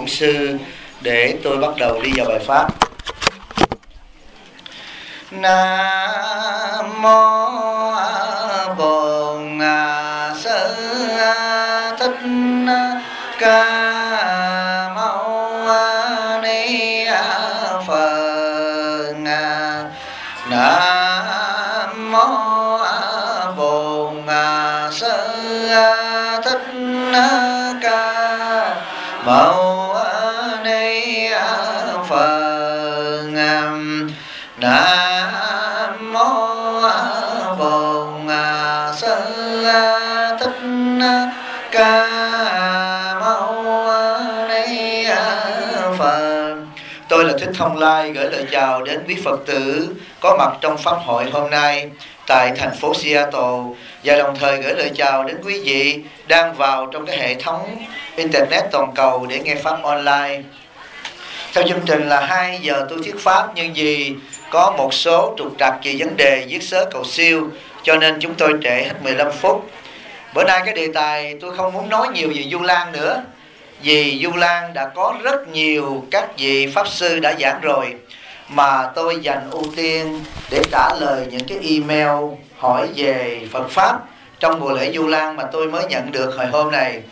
sư để tôi bắt đầu đi vào bài pháp. Nam mô Bổn Sư Thích Ca Mâu Ni Phật. Nam mô Bổn Sư Thích Ca Mâu Ni Phật. Nam mô Bổn Sư Thích Ca Mâu Ni Phật. Tôi là Thích Thông Lai gửi lời chào đến quý Phật tử có mặt trong pháp hội hôm nay tại thành phố Seattle, và đồng thời gửi lời chào đến quý vị đang vào trong cái hệ thống Internet toàn cầu để nghe pháp online. Theo chương trình là 2 giờ tôi thuyết pháp, nhưng vì có một số trục trặc về vấn đề viết sớ cầu siêu cho nên chúng tôi trễ hết 15 phút. Bữa nay cái đề tài tôi không muốn nói nhiều về Du Lan nữa, vì Du Lan đã có rất nhiều các vị Pháp Sư đã giảng rồi, mà tôi dành ưu tiên để trả lời những cái email hỏi về Phật Pháp trong buổi lễ Du Lan mà tôi mới nhận được hồi hôm này.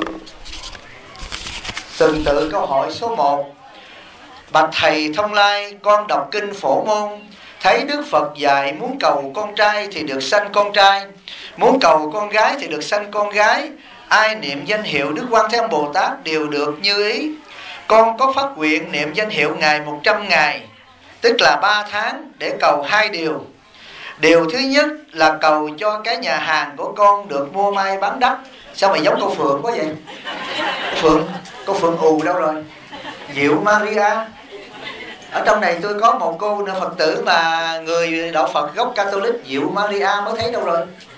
Từng tự câu hỏi số 1. Bạch Thầy Thông Lai, con đọc kinh Phổ Môn thấy Đức Phật dạy muốn cầu con trai thì được sanh con trai, muốn cầu con gái thì được sanh con gái. Ai niệm danh hiệu Đức Quan Thế Âm Bồ Tát đều được như ý. Con có phát nguyện niệm danh hiệu Ngài 100 ngày, tức là 3 tháng, để cầu 2 điều. Điều thứ nhất là cầu cho cái nhà hàng của con được mua may bán đắt. Sao mà giống cô Phượng quá vậy? Cô Phượng ù đâu rồi? Diệu Maria. Ở trong này tôi có một cô nữ Phật tử mà người đạo Phật gốc Catholic, Diệu Maria mới thấy đâu rồi.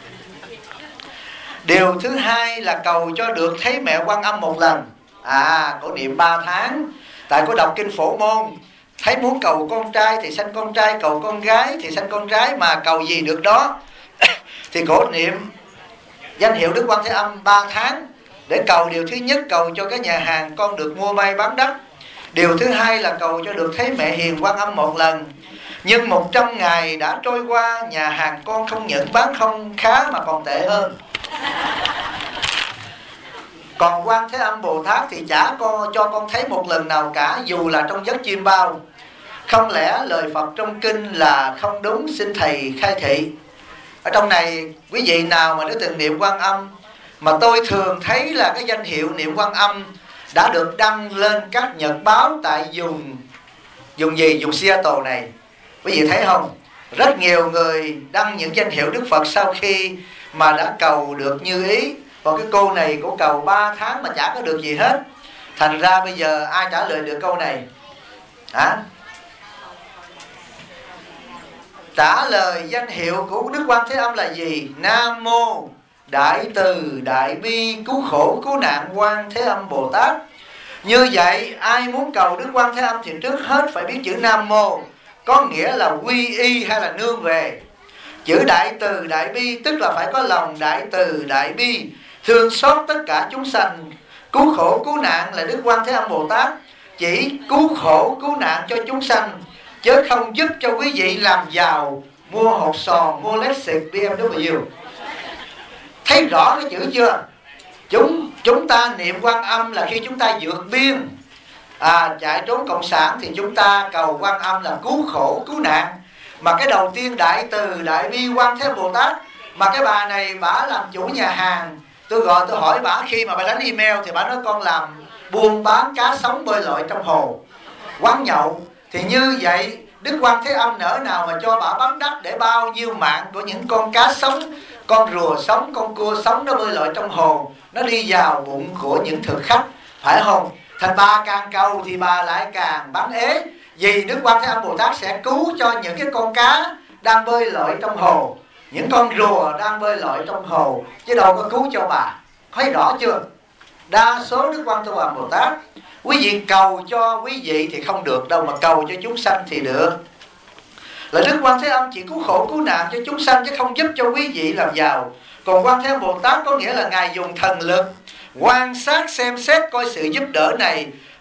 Điều thứ hai là cầu cho được thấy mẹ Quan Âm một lần. Cổ niệm 3 tháng. Tại cô đọc kinh Phổ Môn thấy muốn cầu con trai thì sanh con trai, cầu con gái thì sanh con gái, mà cầu gì được đó thì cổ niệm danh hiệu Đức Quan Thế Âm 3 tháng để cầu. Điều thứ nhất cầu cho cái nhà hàng con được mua may bán đắt. Điều thứ hai là cầu cho được thấy mẹ Hiền Quan Âm một lần. Nhưng 100 ngày đã trôi qua, nhà hàng con không những bán không khá mà còn tệ hơn. Còn Quan Thế Âm Bồ Tát thì chả cho con thấy một lần nào cả, dù là trong giấc chim bao. Không lẽ lời Phật trong kinh là không đúng, xin Thầy khai thị. Ở trong này quý vị nào mà đã từng niệm Quan Âm, mà tôi thường thấy là cái danh hiệu niệm Quan Âm đã được đăng lên các nhật báo tại vùng Seattle này. Quý vị thấy không? Rất nhiều người đăng những danh hiệu Đức Phật sau khi mà đã cầu được như ý. Còn cái cô này cô cầu 3 tháng mà chả có được gì hết. Thành ra bây giờ ai trả lời được câu này? Trả lời danh hiệu của Đức Quan Thế Âm là gì? Nam Mô Đại Từ Đại Bi Cứu Khổ Cứu Nạn Quan Thế Âm Bồ Tát. Như vậy ai muốn cầu Đức Quan Thế Âm thì trước hết phải biết chữ Nam Mô, có nghĩa là quy y hay là nương về. Chữ Đại Từ Đại Bi tức là phải có lòng Đại Từ Đại Bi, thương xót tất cả chúng sanh. Cứu khổ cứu nạn là Đức Quan Thế Âm Bồ Tát chỉ cứu khổ cứu nạn cho chúng sanh, chứ không giúp cho quý vị làm giàu, mua hột sòn, mua Lexus, BMW. Thấy rõ cái chữ chưa? Chúng ta niệm Quan Âm là khi chúng ta vượt biên, chạy trốn cộng sản thì chúng ta cầu Quan Âm là cứu khổ cứu nạn. Mà cái đầu tiên Đại Từ Đại Bi Quan Thế Âm Bồ Tát, mà cái bà này bả làm chủ nhà hàng. Tôi hỏi bả khi mà bà đánh email thì bả nói con làm buôn bán cá sống bơi lội trong hồ, quán nhậu. Thì như vậy Đức Quan Thế Âm nỡ nào mà cho bả bán đắt để bao nhiêu mạng của những con cá sống, con rùa sống, con cua sống nó bơi lội trong hồ, nó đi vào bụng của những thực khách, phải không? Thành bà càng cầu thì bà lại càng bán ế. Vì Đức Quan Thế Âm Bồ Tát sẽ cứu cho những cái con cá đang bơi lội trong hồ, những con rùa đang bơi lội trong hồ, chứ đâu có cứu cho bà. Thấy rõ chưa? Đa số Đức Quan Thế Âm Bồ Tát, quý vị cầu cho quý vị thì không được đâu, mà cầu cho chúng sanh thì được. Là Đức Quan Thế Âm chỉ cứu khổ cứu nạn cho chúng sanh, chứ không giúp cho quý vị làm giàu. Còn Quan Thế Âm Bồ Tát có nghĩa là Ngài dùng thần lực quan sát xem xét coi sự giúp đỡ này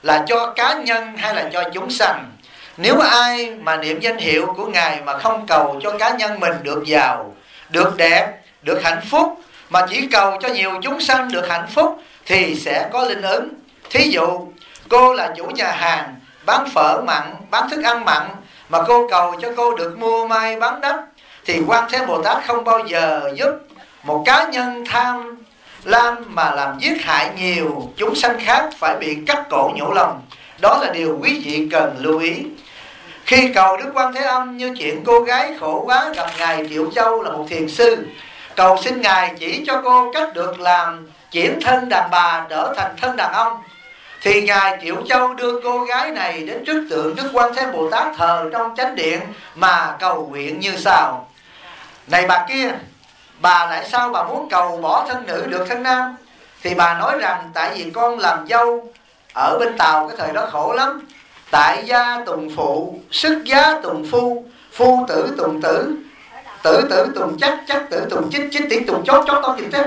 là cho cá nhân hay là cho chúng sanh? Nếu ai mà niệm danh hiệu của Ngài mà không cầu cho cá nhân mình được giàu, được đẹp, được hạnh phúc, mà chỉ cầu cho nhiều chúng sanh được hạnh phúc thì sẽ có linh ứng. Thí dụ cô là chủ nhà hàng bán phở mặn, bán thức ăn mặn, mà cô cầu cho cô được mua may bán đắt, thì Quan Thế Bồ Tát không bao giờ giúp một cá nhân tham lam mà làm giết hại nhiều chúng sanh khác phải bị cắt cổ nhổ lòng. Đó là điều quý vị cần lưu ý. Khi cầu Đức Quan Thế Âm như chuyện cô gái khổ quá gặp Ngài Triệu Châu là một thiền sư, cầu xin Ngài chỉ cho cô cách được làm chuyển thân đàn bà trở thành thân đàn ông, thì Ngài Triệu Châu đưa cô gái này đến trước tượng Đức Quan Thế Bồ Tát thờ trong chánh điện mà cầu nguyện như sau: này bà kia, bà tại sao bà muốn cầu bỏ thân nữ được thân nam? Thì bà nói rằng tại vì con làm dâu ở bên Tàu cái thời đó khổ lắm. Tại gia tùng phụ, xuất giá tùng phu, phu tử tùng tử, tử tử tùng chắc, chắc tử tùng chích, chích tỷ tùng chốt, chốt tao chừng chết.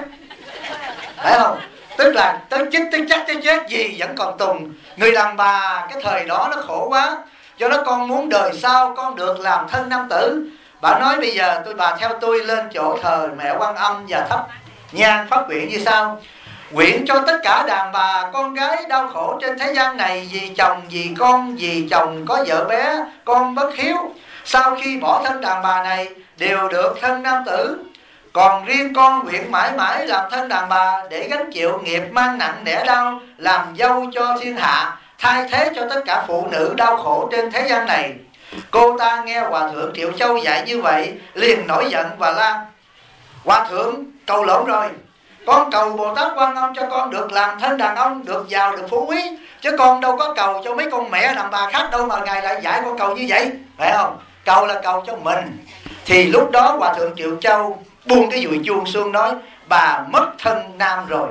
Phải không? Tức là tới chích tới chắc tới chết gì vẫn còn tùng. Người đàn bà cái thời đó nó khổ quá, do đó con muốn đời sau con được làm thân nam tử. Bà nói bây giờ bà theo tôi lên chỗ thờ mẹ Quan Âm và thắp nhang phát nguyện như sau: nguyện cho tất cả đàn bà con gái đau khổ trên thế gian này, vì chồng vì con, vì chồng có vợ bé, con bất hiếu, sau khi bỏ thân đàn bà này đều được thân nam tử. Còn riêng con nguyện mãi mãi làm thân đàn bà để gánh chịu nghiệp mang nặng đẻ đau, làm dâu cho thiên hạ, thay thế cho tất cả phụ nữ đau khổ trên thế gian này. Cô ta nghe Hòa Thượng Triệu Châu dạy như vậy liền nổi giận và la: Hòa Thượng cầu lộn rồi, con cầu Bồ Tát Quan Âm cho con được làm thân đàn ông, được giàu, được phú quý, chứ con đâu có cầu cho mấy con mẹ đàn bà khác đâu mà Ngài lại dạy con cầu như vậy, phải không? Cầu là cầu cho mình. Thì lúc đó Hòa Thượng Triệu Châu buông cái dùi chuông xuống nói: bà mất thân nam rồi.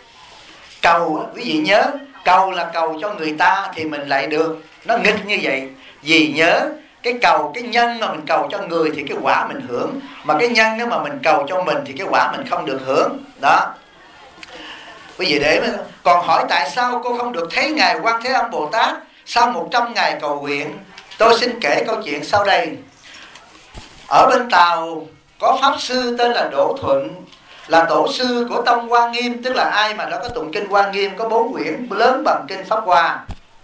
Cầu, quý vị nhớ, cầu là cầu cho người ta thì mình lại được. Nó nghịch như vậy. Vì nhớ cái cầu, cái nhân mà mình cầu cho người thì cái quả mình hưởng, mà cái nhân mà mình cầu cho mình thì cái quả mình không được hưởng. Đó. Quý vị để mà còn hỏi tại sao cô không được thấy Ngài Quan Thế Âm Bồ Tát sau 100 ngày cầu nguyện? Tôi xin kể câu chuyện sau đây. Ở bên Tàu có Pháp Sư tên là Đỗ Thuận, là tổ sư của tông Hoa Nghiêm, tức là ai mà đã có tụng kinh Hoa Nghiêm có 4 quyển lớn bằng kinh Pháp Hoa.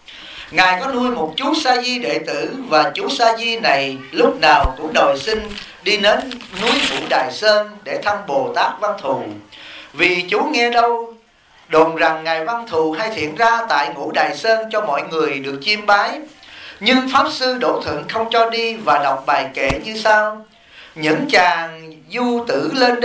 Ngài có nuôi một chú Sa Di đệ tử, và chú Sa Di này lúc nào cũng đòi xin đi đến núi Ngũ Đài Sơn để thăm Bồ Tát Văn Thù. Vì chú nghe đâu đồn rằng Ngài Văn Thù hay hiện ra tại Ngũ Đài Sơn cho mọi người được chiêm bái. Nhưng Pháp Sư Đỗ Thuận không cho đi và đọc bài kệ như sau: những chàng du tử lên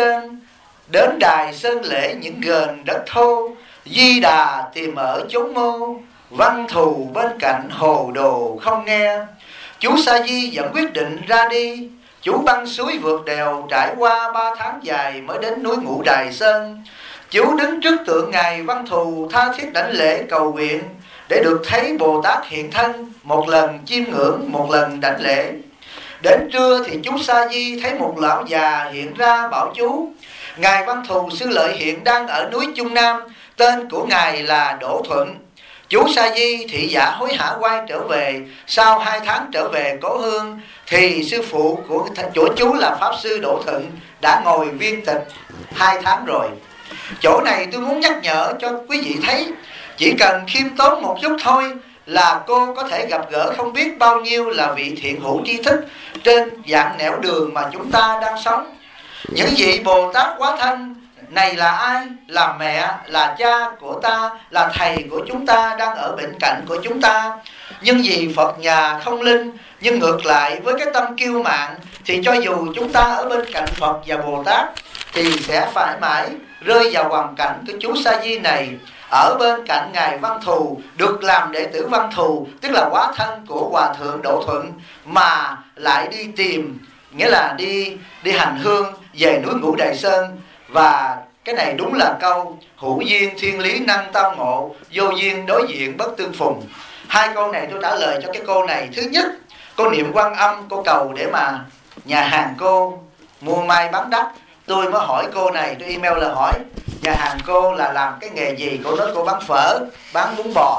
đến đài sơn lễ những gền đất thô, Di Đà tìm ở chốn mô, Văn Thù bên cạnh hồ đồ không nghe. Chú Sa Di vẫn quyết định ra đi. Chú băng suối vượt đèo, trải qua 3 tháng dài mới đến núi Ngũ Đài Sơn. Chú đứng trước tượng Ngài Văn Thù tha thiết đảnh lễ cầu nguyện để được thấy Bồ Tát hiện thân, một lần chiêm ngưỡng, một lần đảnh lễ. Đến trưa thì chú Sa Di thấy một lão già hiện ra bảo chú: Ngài Văn Thù Sư Lợi hiện đang ở núi Trung Nam, tên của Ngài là Đỗ Thuận. Chú Sa Di thị giả hối hả quay trở về. Sau 2 tháng trở về cố hương thì sư phụ của chỗ chú là Pháp Sư Đỗ Thuận đã ngồi viên tịch 2 tháng rồi. Chỗ này tôi muốn nhắc nhở cho quý vị thấy, chỉ cần khiêm tốn một chút thôi là cô có thể gặp gỡ không biết bao nhiêu là vị thiện hữu tri thức trên dạng nẻo đường mà chúng ta đang sống. Những vị Bồ Tát Quá Thân này là ai? Là mẹ, là cha của ta, là thầy của chúng ta đang ở bên cạnh của chúng ta. Nhưng vì Phật nhà không linh, nhưng ngược lại với cái tâm kiêu mạn, thì cho dù chúng ta ở bên cạnh Phật và Bồ Tát thì sẽ phải mãi rơi vào hoàn cảnh của chú Sa Di này, ở bên cạnh Ngài Văn Thù, được làm đệ tử Văn Thù, tức là hóa thân của Hòa Thượng Đỗ Thuận, mà lại đi tìm, nghĩa là đi hành hương về núi Ngũ Đài Sơn. Và cái này đúng là câu hữu duyên thiên lý năng tao ngộ, vô duyên đối diện bất tương phùng. 2 câu này tôi trả lời cho cái cô này. Thứ nhất, cô niệm Quan Âm, cô cầu để mà nhà hàng cô mua may bán đắt. Tôi mới hỏi cô này, tôi email là hỏi nhà hàng cô là làm cái nghề gì. Cô nói cô bán phở, bán bún bò.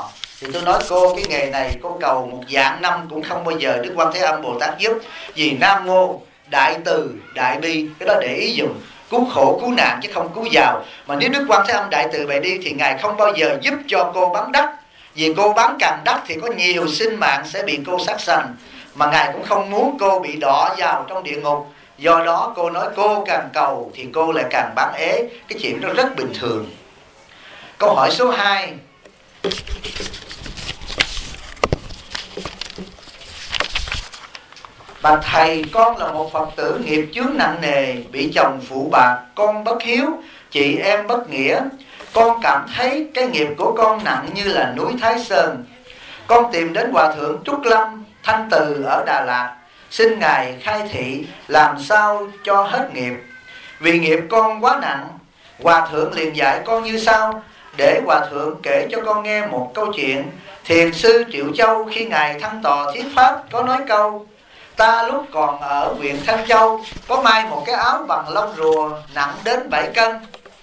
Thì tôi nói cô, cái nghề này cô cầu một vạn năm cũng không bao giờ Đức Quan Thế Âm Bồ Tát giúp. Vì Nam Mô Đại Từ Đại Bi, cái đó để ý dùng, cứu khổ cứu nạn chứ không cứu giàu. Mà nếu Đức Quan Thế Âm Đại Từ Đại Bi thì Ngài không bao giờ giúp cho cô bán đắt. Vì cô bán càng đắt thì có nhiều sinh mạng sẽ bị cô sát sanh, mà Ngài cũng không muốn cô bị đọa vào trong địa ngục. Do đó cô nói cô càng cầu thì cô lại càng bán ế. Cái chuyện đó rất bình thường. Câu hỏi số 2. Bạch thầy, con là một Phật tử nghiệp chướng nặng nề, bị chồng phụ bạc, con bất hiếu, chị em bất nghĩa. Con cảm thấy cái nghiệp của con nặng như là núi Thái Sơn. Con tìm đến Hòa Thượng Trúc Lâm Thanh Từ ở Đà Lạt, xin Ngài khai thị làm sao cho hết nghiệp. Vì nghiệp con quá nặng. Hòa Thượng liền dạy con như sau. Để Hòa Thượng kể cho con nghe một câu chuyện. Thiền sư Triệu Châu khi Ngài thăng tọa thuyết pháp có nói câu: ta lúc còn ở huyện Thanh Châu có may một cái áo bằng lông rùa nặng đến 7 cân.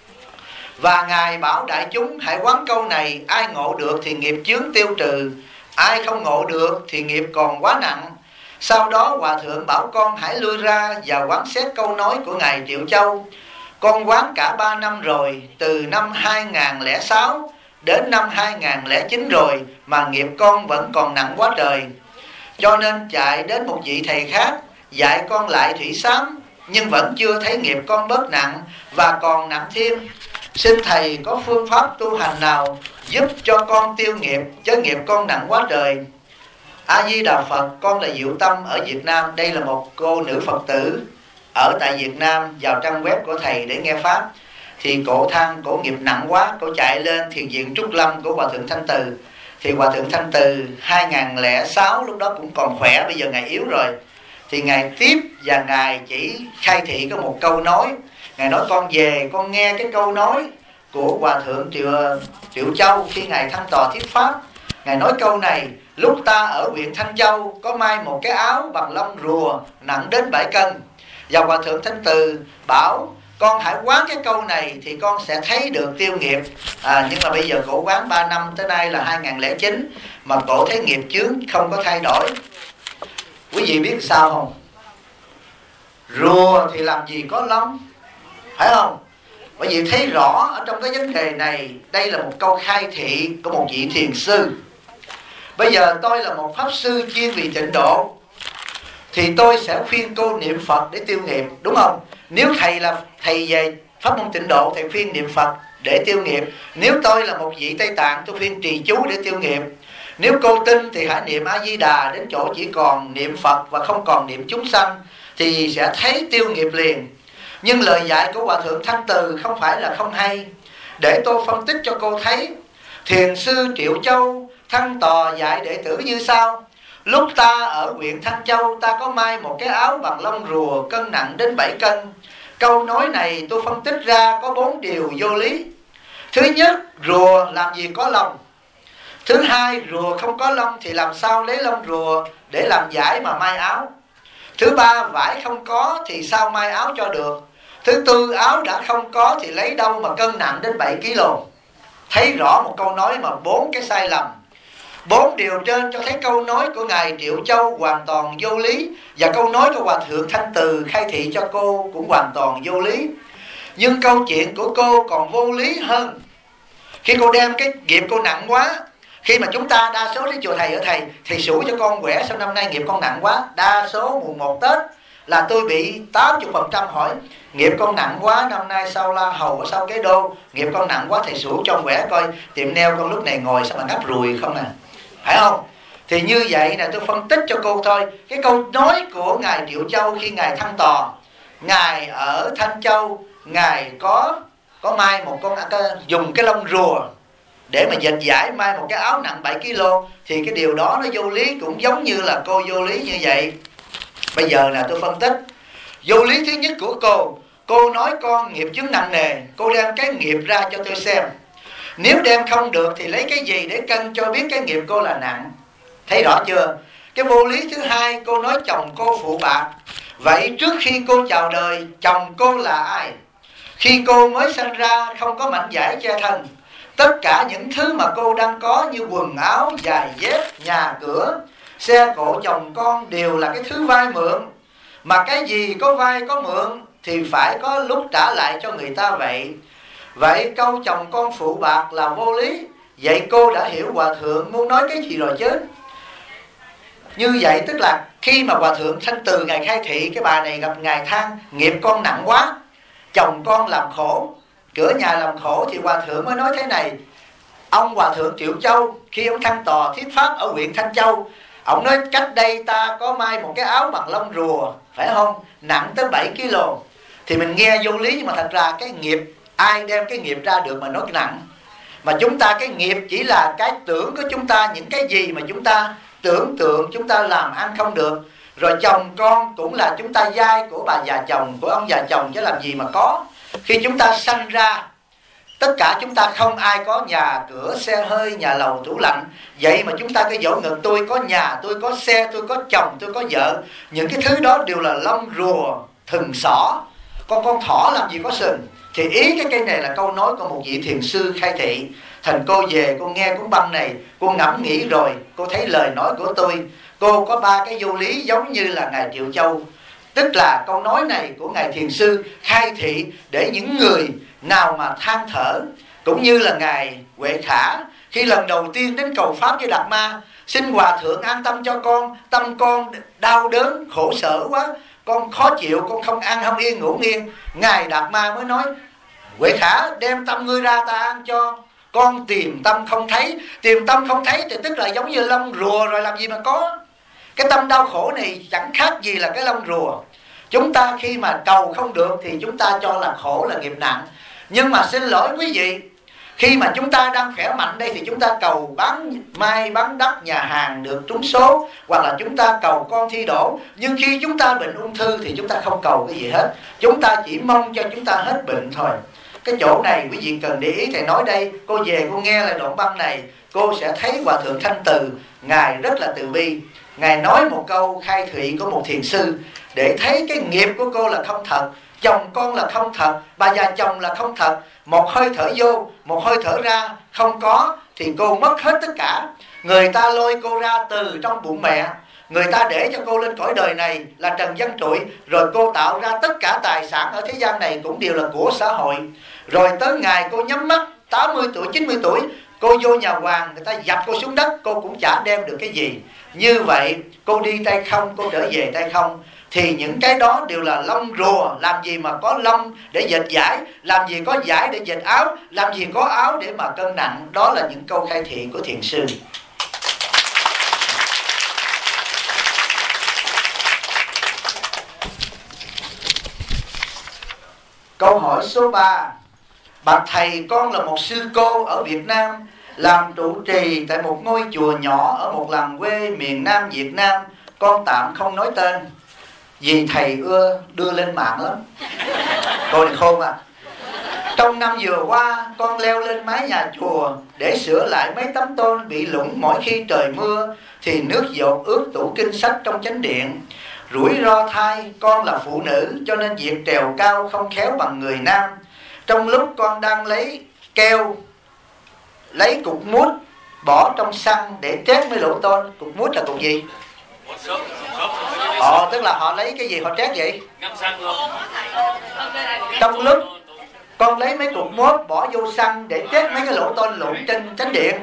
Và Ngài bảo đại chúng hãy quán câu này, ai ngộ được thì nghiệp chướng tiêu trừ, ai không ngộ được thì nghiệp còn quá nặng. Sau đó Hòa Thượng bảo con hãy lui ra và quán xét câu nói của Ngài Triệu Châu. Con quán cả 3 năm rồi, từ năm 2006 đến năm 2009 rồi, mà nghiệp con vẫn còn nặng quá trời. Cho nên chạy đến một vị thầy khác dạy con lại thủy xám, nhưng vẫn chưa thấy nghiệp con bớt nặng và còn nặng thêm. Xin thầy có phương pháp tu hành nào giúp cho con tiêu nghiệp, chứ nghiệp con nặng quá trời. A Di Đà Phật. Con là Diệu Tâm ở Việt Nam. Đây là một cô nữ Phật tử ở tại Việt Nam. Vào trang web của thầy để nghe pháp thì cổ than cổ nghiệp nặng quá, cổ chạy lên thiền viện Trúc Lâm của Hòa Thượng Thanh Từ. Thì Hòa Thượng Thanh Từ 2006 lúc đó cũng còn khỏe, bây giờ Ngài yếu rồi. Thì Ngài tiếp và Ngài chỉ khai thị có một câu nói. Ngài nói con về con nghe cái câu nói của Hòa Thượng Triệu Châu khi Ngài thăng tọa thuyết pháp. Ngài nói câu này: lúc ta ở huyện Thanh Châu có may một cái áo bằng lông rùa nặng đến 7 cân. Và Hòa Thượng Thanh Từ bảo con hãy quán cái câu này thì con sẽ thấy được tiêu nghiệp. Nhưng mà bây giờ cổ quán 3 năm tới nay là 2009 mà cổ thấy nghiệp chướng không có thay đổi. Quý vị biết sao không? Rùa thì làm gì có lông, phải không? Quý vị thấy rõ ở trong cái vấn đề này, đây là một câu khai thị của một vị thiền sư. Bây giờ tôi là một pháp sư chuyên vì tịnh độ, thì tôi sẽ khuyên cô niệm Phật để tiêu nghiệp, đúng không? Nếu thầy là thầy về pháp môn tịnh độ, thầy khuyên niệm Phật để tiêu nghiệp. Nếu tôi là một vị Tây Tạng, tôi khuyên trì chú để tiêu nghiệp. Nếu cô tin thì hãy niệm A Di Đà đến chỗ chỉ còn niệm Phật và không còn niệm chúng sanh, thì sẽ thấy tiêu nghiệp liền. Nhưng lời dạy của Hòa Thượng Thanh Từ không phải là không hay. Để tôi phân tích cho cô thấy. Thiền sư Triệu Châu thăng tọa dạy đệ tử như sau: lúc ta ở huyện Thanh Châu, ta có may một cái áo bằng lông rùa cân nặng đến 7 cân. Câu nói này tôi phân tích ra có 4 điều vô lý. Thứ nhất, rùa làm gì có lông. Thứ hai, rùa không có lông thì làm sao lấy lông rùa để làm vải mà may áo. Thứ ba, vải không có thì sao may áo cho được. Thứ tư, áo đã không có thì lấy đâu mà cân nặng đến 7 kg. Thấy rõ một câu nói mà 4 cái sai lầm. 4 điều trên cho thấy câu nói của Ngài Triệu Châu hoàn toàn vô lý, và câu nói của Hòa Thượng Thanh Từ khai thị cho cô cũng hoàn toàn vô lý. Nhưng câu chuyện của cô còn vô lý hơn. Khi cô đem cái nghiệp cô nặng quá, khi mà chúng ta đa số đến chùa thầy ở thầy sủi cho con khỏe, sao năm nay nghiệp con nặng quá. Đa số mùng 1 Tết là tôi bị 80% hỏi nghiệp con nặng quá, năm nay sao la hầu ở sau cái đô, nghiệp con nặng quá, thầy sủi cho con khỏe coi tiệm neo con lúc này ngồi sao mà ngáp ruồi không à, phải không? Thì như vậy là tôi phân tích cho cô thôi. Cái câu nói của Ngài Triệu Châu khi Ngài thăng tọa, Ngài ở Thanh Châu, Ngài có may một con dùng cái lông rùa để mà dệt vải may một cái áo nặng 7 kg, thì cái điều đó nó vô lý, cũng giống như là cô vô lý như vậy. Bây giờ là tôi phân tích. Vô lý thứ nhất của cô nói con nghiệp chướng nặng nề, cô đem cái nghiệp ra cho tôi xem. Nếu đem không được thì lấy cái gì để cân cho biết cái nghiệp cô là nặng. Thấy rõ chưa? Cái vô lý thứ hai, cô nói chồng cô phụ bạc. Vậy trước khi cô chào đời, chồng cô là ai? Khi cô mới sinh ra không có mảnh vải che thân, Tất cả những thứ mà cô đang có như quần áo, giày dép, nhà cửa, xe cộ, chồng con đều là cái thứ vay mượn. Mà cái gì có vay có mượn thì phải có lúc trả lại cho người ta vậy. Vậy câu chồng con phụ bạc là vô lý. Vậy cô đã hiểu Hòa Thượng muốn nói cái gì rồi chứ. Như vậy tức là khi mà Hòa Thượng Thanh Từ Ngài khai thị, cái bà này gặp Ngài than nghiệp con nặng quá, chồng con làm khổ, cửa nhà làm khổ, thì Hòa Thượng mới nói thế này. Ông Hòa Thượng Triệu Châu khi ông thăng tòa thuyết pháp ở huyện Thanh Châu, ông nói cách đây ta có may một cái áo bằng lông rùa, phải không, nặng tới 7 kg. Thì mình nghe vô lý, nhưng mà thật ra cái nghiệp, ai đem cái nghiệp ra được mà nói nặng. Mà chúng ta cái nghiệp chỉ là cái tưởng của chúng ta, những cái gì mà chúng ta tưởng tượng, chúng ta làm ăn không được. Rồi chồng con cũng là chúng ta giai của bà già chồng, của ông già chồng, chứ làm gì mà có. Khi chúng ta sanh ra, tất cả chúng ta không ai có nhà cửa, xe hơi, nhà lầu, tủ lạnh. Vậy mà chúng ta cái vỗ ngực, tôi có nhà, tôi có xe, tôi có chồng, tôi có vợ. Những cái thứ đó đều là lông rùa, thừng xỏ. Con thỏ làm gì có sừng. Thì ý cái cây này là câu nói của một vị thiền sư khai thị. Thành cô về cô nghe cuốn băng này, cô ngẫm nghĩ rồi, cô thấy lời nói của tôi, cô có 3 cái vô lý giống như là Ngài Triệu Châu. Tức là câu nói này của Ngài Thiền Sư khai thị để những người nào mà than thở, cũng như là Ngài Huệ Khả khi lần đầu tiên đến cầu Pháp với Đạt Ma, xin Hòa Thượng an tâm cho con, tâm con đau đớn, khổ sở quá, con khó chịu, con không ăn không yên ngủ nghiêng. Ngài Đạt Ma mới nói, Huệ Khả đem tâm ngươi ra ta ăn cho. Con tìm tâm không thấy. Tìm tâm không thấy thì tức là giống như lông rùa rồi, làm gì mà có. Cái tâm đau khổ này chẳng khác gì là cái lông rùa. Chúng ta khi mà cầu không được thì chúng ta cho là khổ, là nghiệp nặng. Nhưng mà xin lỗi quý vị, khi mà chúng ta đang khỏe mạnh đây thì chúng ta cầu bán mai bán đắt, nhà hàng được trúng số, hoặc là chúng ta cầu con thi đỗ. Nhưng khi chúng ta bệnh ung thư thì chúng ta không cầu cái gì hết. Chúng ta chỉ mong cho chúng ta hết bệnh thôi. Cái chỗ này quý vị cần để ý. Thầy nói đây, cô về cô nghe lại đoạn băng này, cô sẽ thấy Hòa Thượng Thanh Từ Ngài rất là từ bi. Ngài nói một câu khai thị của một thiền sư để thấy cái nghiệp của cô là không thật, chồng con là không thật, bà già chồng là không thật. Một hơi thở vô, một hơi thở ra không có thì cô mất hết tất cả. Người ta lôi cô ra từ trong bụng mẹ, người ta để cho cô lên cõi đời này là trần gian trụi, rồi cô tạo ra tất cả tài sản ở thế gian này cũng đều là của xã hội. Rồi tới ngày cô nhắm mắt 80 tuổi, 90 tuổi, cô vô nhà hoàng, người ta dập cô xuống đất, cô cũng chả đem được cái gì. Như vậy cô đi tay không, cô trở về tay không. Thì những cái đó đều là lông rùa. Làm gì mà có lông để dệt vải, làm gì có vải để dệt áo, làm gì có áo để mà cân nặng. Đó là những câu khai thị của thiền sư. Câu hỏi số 3. Bạch thầy, con là một sư cô ở Việt Nam, làm trụ trì tại một ngôi chùa nhỏ ở một làng quê miền Nam Việt Nam. Con tạm không nói tên vì thầy ưa đưa lên mạng lắm. Cô này khôn à. Trong năm vừa qua, con leo lên mái nhà chùa để sửa lại mấy tấm tôn bị lủng mỗi khi trời mưa, thì nước dột ướt tủ kinh sách trong chánh điện. Rủi ro thay, con là phụ nữ cho nên việc trèo cao không khéo bằng người nam. Trong lúc con đang lấy keo, lấy cục mút bỏ trong xăng để trét mấy lỗ tôn. Cục mút là cục gì? Tức là họ lấy cái gì họ trét vậy? Trong lúc con lấy mấy cục mốt bỏ vô xăng để trét mấy cái lỗ tôn lủng trên chánh điện,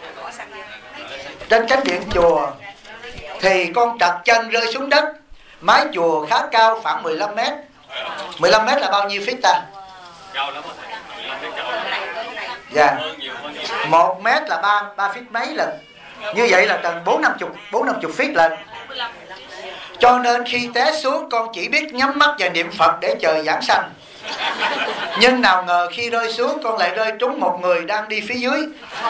trên chánh điện chùa, thì con trật chân rơi xuống đất. Mái chùa khá cao, khoảng 15 mét. 15 mét là bao nhiêu feet ta? Dạ, 1 mét là 3 feet mấy lần. Như vậy là tầm 4-50 feet lên. Cho nên khi té xuống, con chỉ biết nhắm mắt và niệm Phật để chờ giảng sanh. Nhưng nào ngờ khi rơi xuống, con lại rơi trúng một người đang đi phía dưới.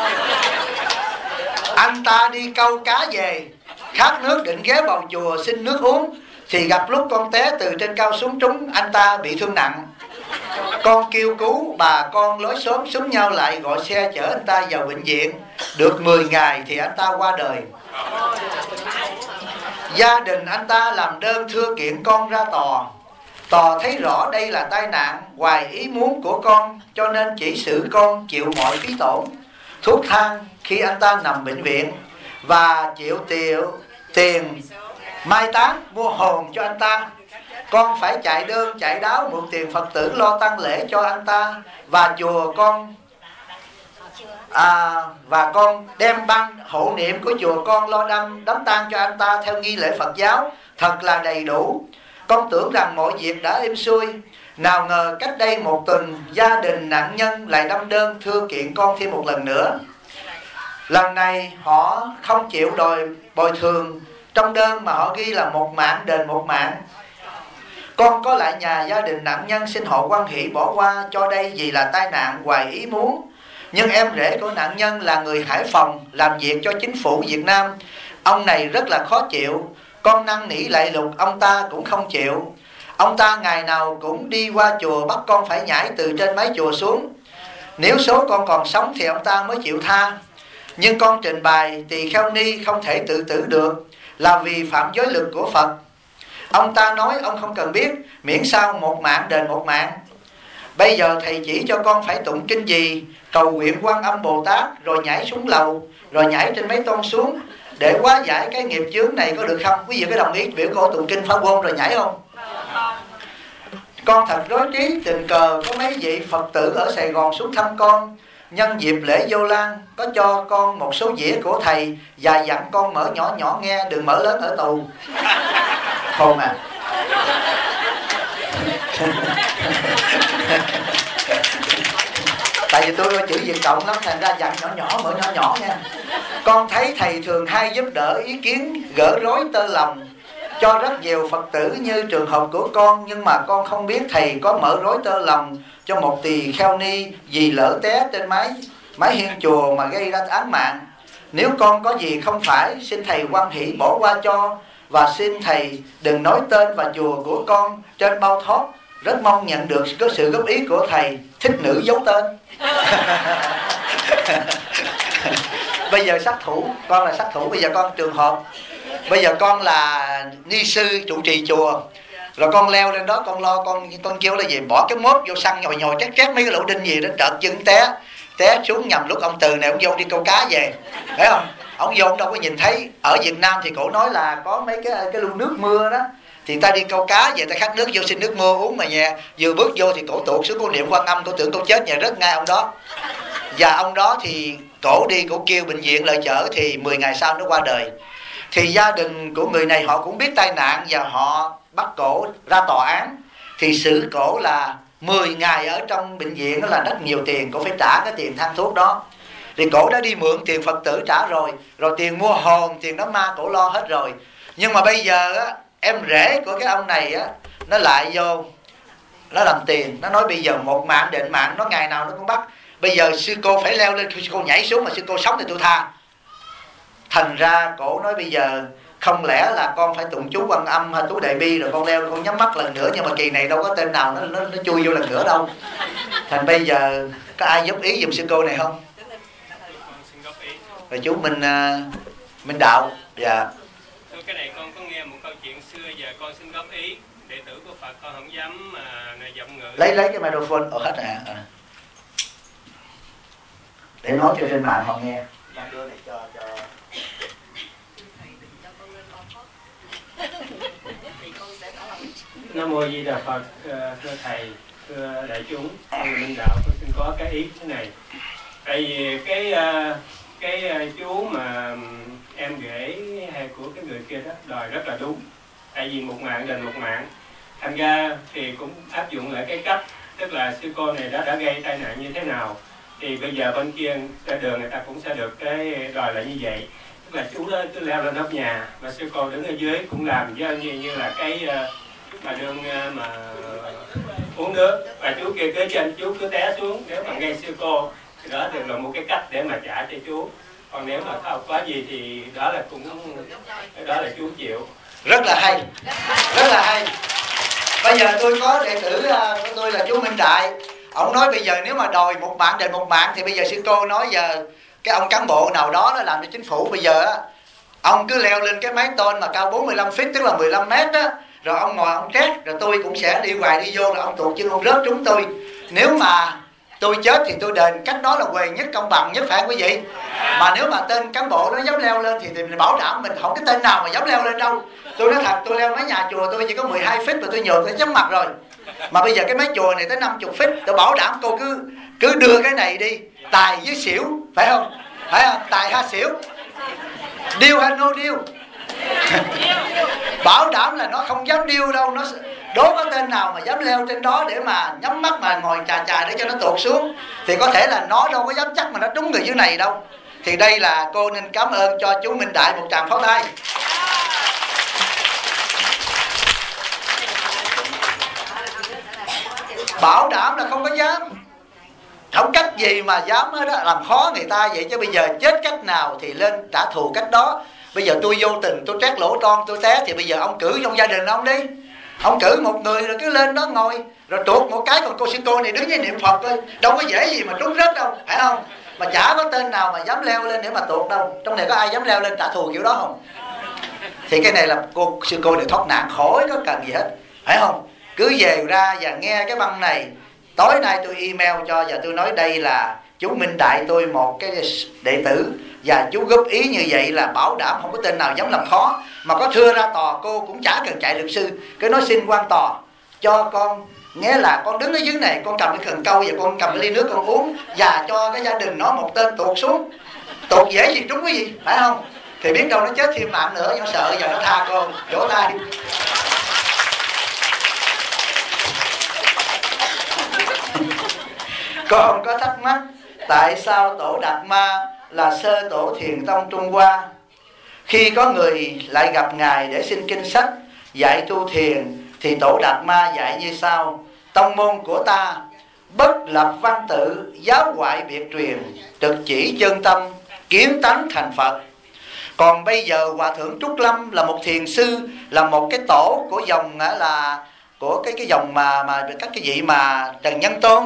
Anh ta đi câu cá về, khát nước định ghé vào chùa xin nước uống, thì gặp lúc con té từ trên cao xuống trúng, anh ta bị thương nặng. Con kêu cứu, bà con lối xóm xúm nhau lại gọi xe chở anh ta vào bệnh viện. Được 10 ngày thì anh ta qua đời. Gia đình anh ta làm đơn thưa kiện con ra tòa. Tòa thấy rõ đây là tai nạn ngoài ý muốn của con, cho nên chỉ xử con chịu mọi phí tổn, thuốc thang khi anh ta nằm bệnh viện, và chịu tiền mai táng mua hồn cho anh ta. Con phải chạy đơn chạy đáo mượn tiền Phật tử lo tang lễ cho anh ta, và chùa con và con đem băng hộ niệm của chùa con lo đám tang cho anh ta theo nghi lễ Phật giáo, thật là đầy đủ. Con tưởng rằng mọi việc đã êm xuôi, nào ngờ cách đây một tuần gia đình nạn nhân lại đâm đơn thưa kiện con thêm một lần nữa. Lần này họ không chịu đòi bồi thường trong đơn, mà họ ghi là 1 mạng đền 1 mạng. Con có lại nhà gia đình nạn nhân xin họ hoan hỷ bỏ qua cho đây vì là tai nạn ngoài ý muốn. Nhưng em rể của nạn nhân là người Hải Phòng, làm việc cho chính phủ Việt Nam. Ông này rất là khó chịu, con năn nỉ lạy lục ông ta cũng không chịu. Ông ta ngày nào cũng đi qua chùa bắt con phải nhảy từ trên mái chùa xuống. Nếu số con còn sống thì ông ta mới chịu tha. Nhưng con trình bày tỳ kheo ni không thể tự tử được, là vì phạm giới luật của Phật. Ông ta nói ông không cần biết, miễn sao 1 mạng đền 1 mạng. Bây giờ thầy chỉ cho con phải tụng kinh gì, cầu nguyện Quan Âm Bồ Tát, rồi nhảy xuống lầu, rồi nhảy trên mấy tôn xuống để hóa giải cái nghiệp chướng này, có được không? Quý vị có đồng ý biểu cô tụng kinh Pháp Môn rồi nhảy không? Con thật rối trí, tình cờ có mấy vị Phật tử ở Sài Gòn xuống thăm con. Nhân dịp lễ Vô Lan có cho con một số dĩa của thầy và dặn con mở nhỏ nhỏ nghe, đừng mở lớn ở tù. Khôn à. Tại vì tôi có chữ Việt Cộng lắm, thành ra dặn nhỏ nhỏ, mở nhỏ nhỏ nha. Con thấy thầy thường hay giúp đỡ ý kiến gỡ rối tơ lòng cho rất nhiều Phật tử như trường hợp của con. Nhưng mà con không biết thầy có mở rối tơ lòng cho một tỳ kheo ni vì lỡ té trên mái hiên chùa mà gây ra án mạng. Nếu con có gì không phải, xin thầy hoan hỷ bỏ qua cho, và xin thầy đừng nói tên và chùa của con trên bao thoát. Rất mong nhận được có sự góp ý của thầy. Thích nữ giấu tên. Bây giờ sát thủ, con là sát thủ. Bây giờ con trường hợp, bây giờ con là ni sư trụ trì chùa, rồi con leo lên đó, con lo con kêu là gì, bỏ cái mốp vô xăng nhồi trét mấy cái lỗ đinh gì đó, trợt chân té xuống. Nhầm lúc ông Từ này ông vô đi câu cá về, thấy không? Ông vô ông đâu có nhìn thấy. Ở Việt Nam thì cổ nói là có mấy cái lu nước mưa đó, thì ta đi câu cá về ta khát nước vô xin nước mưa uống, mà nhà vừa bước vô thì cổ tuột xuống, cổ niệm Quan Âm, cổ tưởng cổ chết, nhà rớt ngay ông đó. Và ông đó thì cổ đi cổ kêu bệnh viện lời chở, thì 10 ngày sau nó qua đời. Thì gia đình của người này họ cũng biết tai nạn và họ bắt cổ ra tòa án. Thì xử cổ là 10 ngày ở trong bệnh viện, đó là rất nhiều tiền, cổ phải trả cái tiền thang thuốc đó. Thì cổ đã đi mượn tiền Phật tử trả rồi tiền mua hồn, tiền đám ma cổ lo hết rồi. Nhưng mà bây giờ á, em rể của cái ông này á, nó lại vô, nó làm tiền. Nó nói bây giờ 1 mạng định mạng, nó ngày nào nó cũng bắt. Bây giờ sư cô phải leo lên, sư cô nhảy xuống, mà sư cô sống thì tôi tha. Thành ra cổ nói bây giờ không lẽ là con phải tụng chú Quan Âm hay chú Đại Bi rồi con leo con nhắm mắt lần nữa, nhưng mà kỳ này đâu có tên nào nó chui vô lần nữa đâu. Thành bây giờ có ai giúp ý giùm sư cô này không? Rồi chú Minh Đạo. Dạ. Cái này con có nghe một câu chuyện xưa, giờ con xin góp ý. Đệ tử của Phật con không dám giọng ngữ. Lấy cái microphone ở hết để nói cho trên mạng họ nghe. Đưa này cho Nam mô Di Đà Phật. Thưa thầy, thưa đại chúng, thưa Minh Đạo, con xin có cái ý thế này. Tại vì cái chú mà em rể hay của cái người kia đó đòi rất là đúng. Tại vì 1 mạng đền 1 mạng. Thành ra thì cũng áp dụng lại cái cách, tức là sư cô này đã gây tai nạn như thế nào, thì bây giờ bên kia ra đường người ta cũng sẽ được cái đòi lại như vậy. Tức là chú đó cứ leo lên nóc nhà và sư cô đứng ở dưới cũng làm như là cái mà đương mà uống nước, và chú kia kế trên chú cứ té xuống. Nếu mà gây sư cô thì đó đều là một cái cách để mà trả cho chú. Còn nếu mà không có gì thì đó là chú chịu. Rất là hay, rất là hay. Bây giờ tôi có đệ tử của tôi là chú Minh Đại. Ông nói bây giờ nếu mà đòi 1 mạng đền 1 mạng, thì bây giờ sư cô nói giờ cái ông cán bộ nào đó nó làm cho chính phủ, bây giờ á, ông cứ leo lên cái mái tôn mà cao 45 feet, tức là 15 mét đó, rồi ông ngồi ông trét, rồi tôi cũng sẽ đi hoài đi vô, rồi ông tuột chân ông rớt trúng tôi. Nếu mà tôi chết thì tôi đền, cách đó là huề nhất, công bằng nhất, phải không quý vị? Mà nếu mà tên cán bộ nó dám leo lên thì mình bảo đảm mình không cái tên nào mà dám leo lên đâu. Tôi nói thật, tôi leo mấy nhà chùa tôi chỉ có 12 feet mà tôi nhường tôi chấm mặt rồi. Mà bây giờ cái mấy chùa này tới 50 feet, tôi bảo đảm cô cứ đưa cái này đi, tài với xỉu, phải không? Phải không? Tài ha xỉu, điêu hay no điêu? Bảo đảm là nó không dám điêu đâu. Nó đố có tên nào mà dám leo trên đó để mà nhắm mắt mà ngồi chà để cho nó tuột xuống thì có thể là nó đâu có dám chắc mà nó trúng người dưới này đâu. Thì đây là cô nên cảm ơn cho chú Minh Đại một tràng pháo tay. Bảo đảm là không có dám, không cách gì mà dám hết đó, làm khó người ta vậy. Chứ bây giờ chết cách nào thì lên trả thù cách đó. Bây giờ tôi vô tình tôi trét lỗ toan tôi té thì bây giờ ông cử trong gia đình ông đi, ông cử một người rồi cứ lên đó ngồi rồi tuột một cái, còn cô sư cô này đứng với niệm Phật thôi, đâu có dễ gì mà trúng rớt đâu, phải không? Mà chả có tên nào mà dám leo lên để mà tuột đâu. Trong này có ai dám leo lên trả thù kiểu đó không? Thì cái này là cô sư cô này thoát nạn khỏi có cần gì hết, phải không? Cứ về ra và nghe cái băng này. Tối nay tôi email cho và tôi nói đây là chú Minh Đại tôi một cái đệ tử, và chú góp ý như vậy là bảo đảm không có tên nào dám làm khó. Mà có thưa ra tòa cô cũng chả cần chạy luật sư, cứ nói xin quan tòa cho con, nghĩa là con đứng ở dưới này, con cầm cái cần câu và con cầm cái ly nước con uống, và cho cái gia đình nó một tên tuột xuống. Tuột dễ gì trúng cái gì, phải không? Thì biết đâu nó chết thêm mạng nữa, nó sợ giờ nó tha con. Vỗ tay. Con có thắc mắc tại sao Tổ Đạt Ma là sơ tổ thiền tông Trung Hoa? Khi có người lại gặp Ngài để xin kinh sách dạy tu thiền thì Tổ Đạt Ma dạy như sau: tông môn của ta bất lập văn tự, giáo ngoại biệt truyền, trực chỉ chân tâm, kiến tánh thành Phật. Còn bây giờ Hòa Thượng Trúc Lâm là một thiền sư, là một cái tổ của dòng là của cái dòng mà các cái vị mà Trần Nhân Tôn,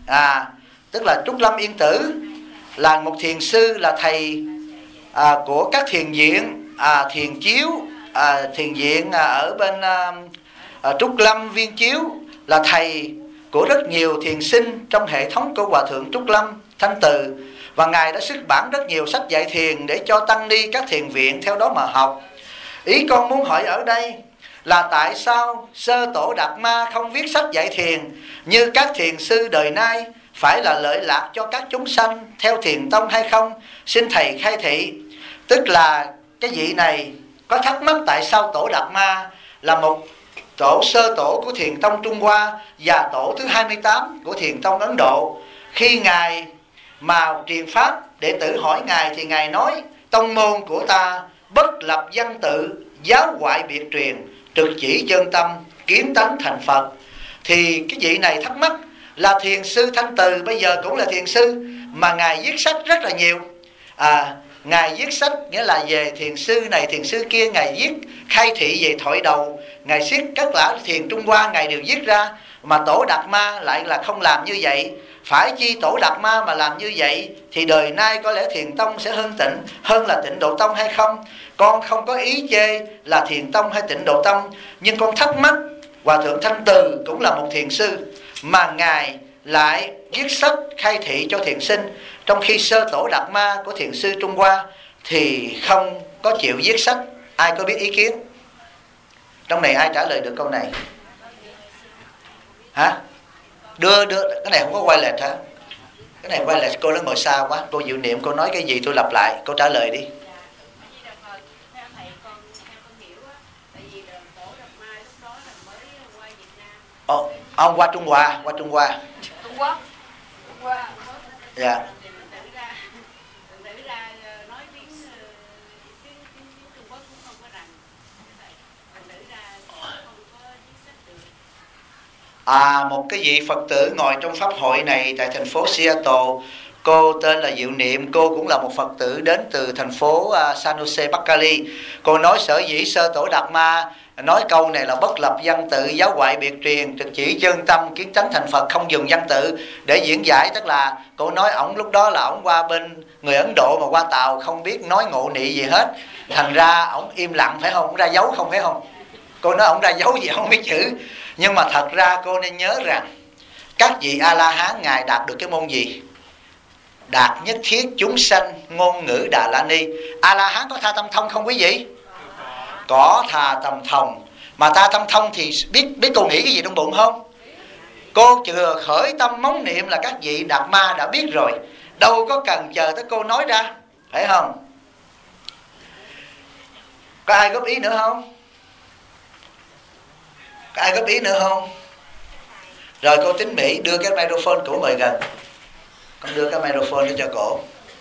tức là Trúc Lâm Yên Tử là một thiền sư, là thầy của các thiền viện, thiền chiếu, thiền viện ở bên Trúc Lâm Viên Chiếu, là thầy của rất nhiều thiền sinh trong hệ thống của Hòa Thượng Trúc Lâm Thanh Từ. Và Ngài đã xuất bản rất nhiều sách dạy thiền để cho tăng ni các thiền viện theo đó mà học. Ý con muốn hỏi ở đây là tại sao sơ tổ Đạt Ma không viết sách dạy thiền như các thiền sư đời nay, phải là lợi lạc cho các chúng sanh theo thiền tông hay không? Xin thầy khai thị. Tức là cái vị này có thắc mắc tại sao Tổ Đạt Ma là một tổ sơ tổ của thiền tông Trung Hoa và tổ thứ 28 của thiền tông Ấn Độ. Khi Ngài mà truyền pháp, đệ tử hỏi Ngài thì Ngài nói tông môn của ta bất lập văn tự, giáo ngoại biệt truyền, trực chỉ chân tâm, kiến tánh thành Phật. Thì cái vị này thắc mắc là thiền sư Thanh Từ bây giờ cũng là thiền sư mà Ngài viết sách rất là nhiều. Ngài viết sách nghĩa là về thiền sư này thiền sư kia, Ngài viết khai thị về thoại đầu, Ngài viết các lã thiền Trung Hoa Ngài đều viết ra. Mà Tổ Đạt Ma lại là không làm như vậy. Phải chi Tổ Đạt Ma mà làm như vậy thì đời nay có lẽ thiền tông sẽ hơn Tịnh hơn là Tịnh Độ Tông hay không? Con không có ý chê là thiền tông hay Tịnh Độ Tông, nhưng con thắc mắc Hòa Thượng Thanh Từ cũng là một thiền sư mà Ngài lại viết sách khai thị cho thiền sinh, trong khi sơ tổ Đạt Ma của thiền sư Trung Hoa thì không có chịu viết sách. Ai có biết ý kiến? Trong này ai trả lời được câu này? Hả? Đưa cái này không có quay lệch hả? Cái này quay lệch, cô nó ngồi xa quá. Cô Diệu Niệm cô nói cái gì tôi lặp lại, cô trả lời đi. Ông qua Trung Hoa, Trung Quốc. Dạ. Một cái vị Phật tử ngồi trong pháp hội này tại thành phố Seattle, cô tên là Diệu Niệm, cô cũng là một Phật tử đến từ thành phố San Jose, Bắc Cali. Cô nói sở dĩ sơ tổ Đạt Ma nói câu này là bất lập văn tự, giáo ngoại biệt truyền, trực chỉ chân tâm, kiến tánh thành Phật, không dùng văn tự để diễn giải. Tức là cô nói ổng lúc đó là ổng qua bên người Ấn Độ mà qua Tàu, không biết nói ngộ nị gì hết, thành ra ổng im lặng, phải không? Ổng ra dấu không, phải không? Cô nói ông ra dấu gì không biết chữ. Nhưng mà thật ra cô nên nhớ rằng các vị A-la-hán Ngài đạt được cái môn gì? Đạt nhất thiết chúng sanh ngôn ngữ Đà La Ni. A-la-hán có tha tâm thông không quý vị? Có tha tâm thông. Mà tha tâm thông thì biết cô nghĩ cái gì trong bụng không? Cô chừa khởi tâm móng niệm là các vị Đạt Ma đã biết rồi, đâu có cần chờ tới cô nói ra, phải không? Có ai góp ý nữa không? Có ai góp ý nữa không? Rồi cô Tín Mỹ đưa cái microphone cổ mời gần. Con đưa cái microphone cho cổ.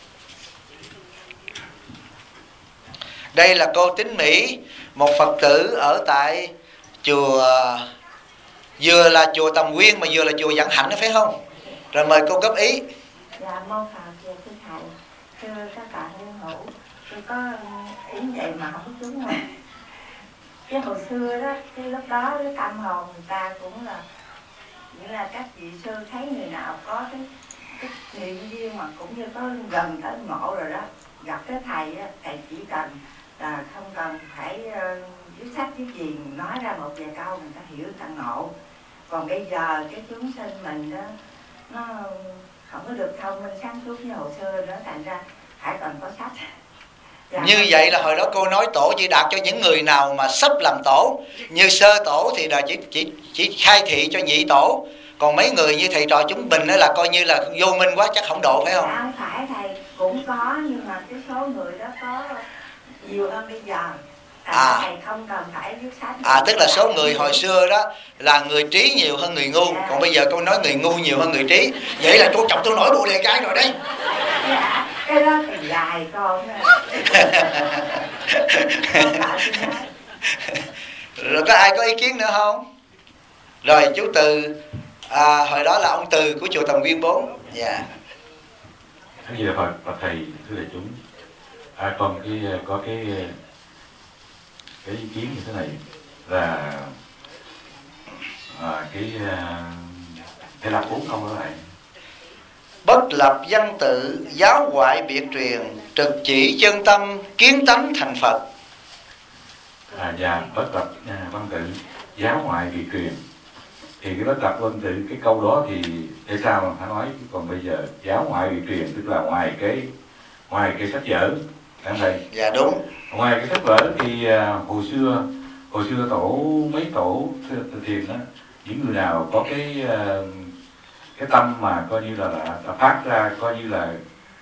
Đây là cô Tín Mỹ, một Phật tử ở tại chùa, vừa là chùa Tầm Nguyên mà vừa là chùa Vạn Hạnh đó, phải không? Rồi mời cô góp ý. Dạ mô Phật, thưa thầy, thưa các bạn nhân hữu, tôi có ý vậy mà không đúng không? Chứ hồi xưa đó, cái lúc đó cái tâm hồn người ta cũng là nghĩa là các vị sư thấy người nào có cái niệm duyên mà cũng như có gần tới mộ rồi đó, gặp cái thầy á, thầy chỉ cần là không cần phải viết sách viết gì, nói ra một vài câu người ta hiểu, người ta ngộ. Còn bây giờ cái chúng sinh mình đó nó không có được thông minh sáng suốt như hồi xưa nữa, thành ra phải cần có sách. Dạ. Như vậy là hồi đó cô nói tổ chỉ đạt cho những người nào mà sắp làm tổ. Như sơ tổ thì là chỉ khai thị cho nhị tổ. Còn mấy người như thầy trò chúng mình đó là coi như là vô minh quá, chắc không độ, phải không? Dạ, không phải thầy, cũng có, nhưng mà cái số người đó có nhiều hơn bây giờ. Thầy không cần phải viết sách. Tức là số người hồi xưa đó là người trí nhiều hơn người ngu. Dạ. Còn bây giờ cô nói người ngu nhiều hơn người trí. Vậy là cô chồng tôi nổi bộ đề cái rồi đấy. Dạ, cái đó thì dài con. Rồi có ai có ý kiến nữa không? Rồi chú Từ, hồi đó là ông Từ của chùa Tầm Nguyên 4. Dạ. Thế gì là Phật thầy, thưa đại chúng. Còn có cái ý kiến như thế này là cái lập 4 câu đó này. Bất lập văn tự, giáo ngoại biệt truyền, trực chỉ chân tâm, kiến tánh thành Phật. Và bất lập văn tự, giáo ngoại biệt truyền. Thì cái bất lập văn tự, cái câu đó thì tại sao mà phải nói? Còn bây giờ giáo ngoại biệt truyền tức là ngoài cái sách vở, phải không thầy? Dạ đúng. Ngoài cái sách vở thì hồi xưa mấy tổ thiền đó, những người nào có cái tâm mà coi như là phát ra, coi như là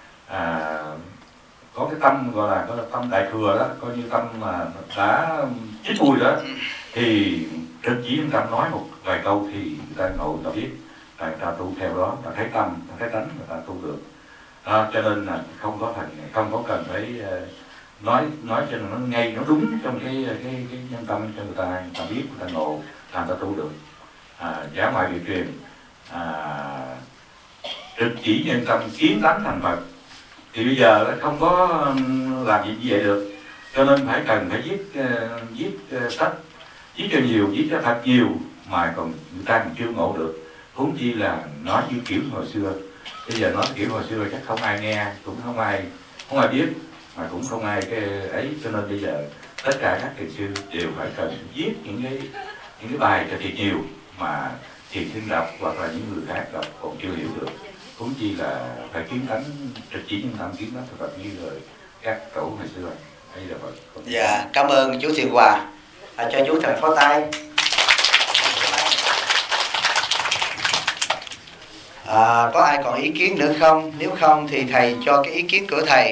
có cái tâm gọi là tâm đại thừa đó, coi như tâm mà đã chết mùi đó, thì trực chỉ người ta nói một vài câu thì người ta ngộ, người ta biết, người ta tu theo đó, người ta thấy tâm, người ta thấy tánh, người ta tu được. Cho nên là không có cần phải nói cho nó ngay, nó đúng trong cái nhân tâm cho người ta biết, người ta ngộ, người ta tu được. Giáo ngoại biệt truyền, trực chỉ nhân tâm, kiến tánh thành Phật. Thì bây giờ nó không có làm gì như vậy được, cho nên cần phải viết sách, viết cho nhiều, viết cho thật nhiều mà còn người ta còn chưa ngộ được, huống chi là nói như kiểu hồi xưa. Bây giờ nói kiểu hồi xưa chắc không ai nghe, cũng không ai biết, mà cũng không ai cái ấy. Cho nên bây giờ tất cả các thiền sư đều phải cần viết những cái bài cho thiệt nhiều mà thiền sinh đọc hoặc là những người khác đọc còn chưa hiểu được, huống chi là phải kiến tánh, trực chỉ nhân tâm, kiến tánh Phật như lời các tổ ngày xưa. Đây là Phật. Dạ, cảm ơn chú Thiện Hòa. Cho chú thành phó tay. Có ai còn ý kiến nữa không? Nếu không thì thầy cho cái ý kiến của thầy.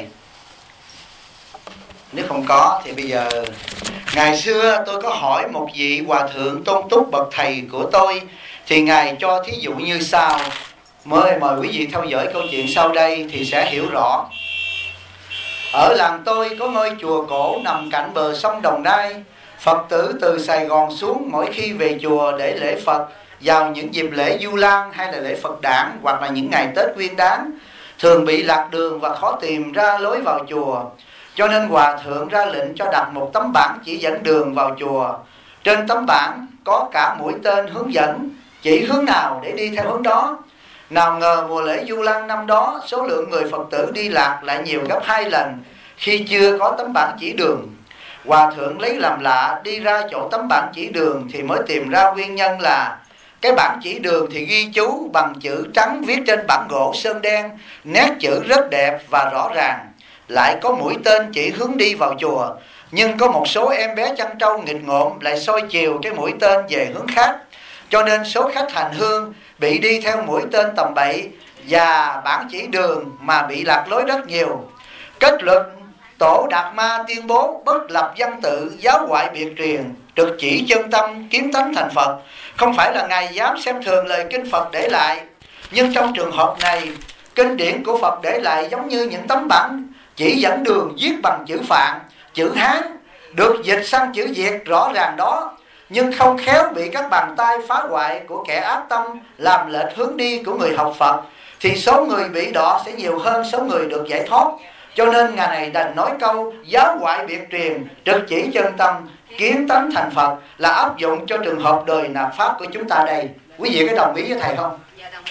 Nếu không có thì bây giờ, ngày xưa tôi có hỏi một vị hòa thượng tôn túc bậc thầy của tôi, thì ngài cho thí dụ như sau. Mời quý vị theo dõi câu chuyện sau đây thì sẽ hiểu rõ. Ở làng tôi có ngôi chùa cổ nằm cạnh bờ sông Đồng Nai. Phật tử từ Sài Gòn xuống mỗi khi về chùa để lễ Phật vào những dịp lễ Vu Lan hay là lễ Phật đản hoặc là những ngày Tết Nguyên Đán, thường bị lạc đường và khó tìm ra lối vào chùa. Cho nên hòa thượng ra lệnh cho đặt một tấm bảng chỉ dẫn đường vào chùa. Trên tấm bảng có cả mũi tên hướng dẫn, chỉ hướng nào để đi theo hướng đó. Nào ngờ mùa lễ Vu Lan năm đó, số lượng người Phật tử đi lạc lại nhiều gấp 2 lần khi chưa có tấm bảng chỉ đường. Hòa thượng lấy làm lạ, đi ra chỗ tấm bảng chỉ đường thì mới tìm ra nguyên nhân là cái bảng chỉ đường thì ghi chú bằng chữ trắng viết trên bảng gỗ sơn đen, nét chữ rất đẹp và rõ ràng, lại có mũi tên chỉ hướng đi vào chùa. Nhưng có một số em bé chăn trâu nghịch ngợm lại soi chiều cái mũi tên về hướng khác, cho nên số khách hành hương bị đi theo mũi tên tầm bậy và bảng chỉ đường mà bị lạc lối rất nhiều. Kết luận, Tổ Đạt Ma tuyên bố bất lập văn tự, giáo ngoại biệt truyền, trực chỉ chân tâm, kiến tánh thành Phật. Không phải là Ngài dám xem thường lời kinh Phật để lại, nhưng trong trường hợp này, kinh điển của Phật để lại giống như những tấm bảng chỉ dẫn đường viết bằng chữ Phạn, chữ Hán, được dịch sang chữ Việt rõ ràng đó, nhưng không khéo bị các bàn tay phá hoại của kẻ ác tâm làm lệch hướng đi của người học Phật, thì số người bị đọa sẽ nhiều hơn số người được giải thoát. Cho nên Ngài này đành nói câu giáo ngoại biệt truyền, trực chỉ chân tâm, kiến tánh thành Phật là áp dụng cho trường hợp đời nạp Pháp của chúng ta đây. Quý vị có đồng ý với Thầy không? Dạ, đồng ý.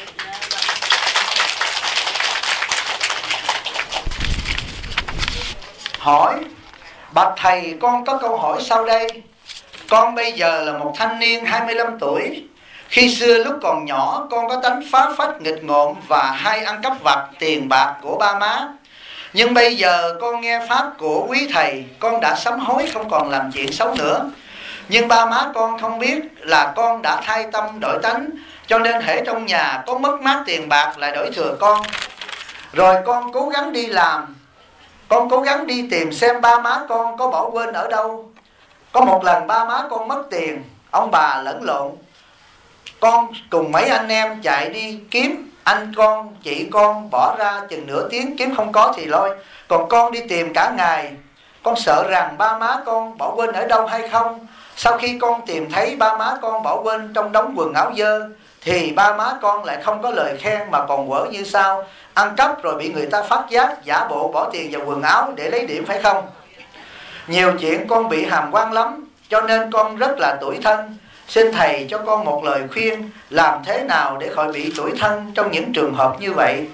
Hỏi: bạch Thầy, con có câu hỏi sau đây. Con bây giờ là một thanh niên 25 tuổi. Khi xưa lúc còn nhỏ, con có tánh phá phách nghịch ngợm và hay ăn cắp vặt tiền bạc của ba má. Nhưng bây giờ con nghe pháp của quý Thầy, con đã sám hối không còn làm chuyện xấu nữa. Nhưng ba má con không biết là con đã thay tâm đổi tánh, cho nên hễ trong nhà có mất mát tiền bạc lại đổi thừa con. Rồi con cố gắng đi làm, con cố gắng đi tìm xem ba má con có bỏ quên ở đâu. Có một lần ba má con mất tiền, ông bà lẫn lộn. Con cùng mấy anh em chạy đi kiếm, anh con, chị con bỏ ra chừng nửa tiếng kiếm không có thì thôi. Còn con đi tìm cả ngày. Con sợ rằng ba má con bỏ quên ở đâu hay không. Sau khi con tìm thấy ba má con bỏ quên trong đống quần áo dơ, thì ba má con lại không có lời khen mà còn quở như sau: ăn cắp rồi bị người ta phát giác, giả bộ bỏ tiền vào quần áo để lấy điểm, phải không? Nhiều chuyện con bị hàm oan lắm, cho nên con rất là tủi thân. Xin Thầy cho con một lời khuyên làm thế nào để khỏi bị tủi thân trong những trường hợp như vậy.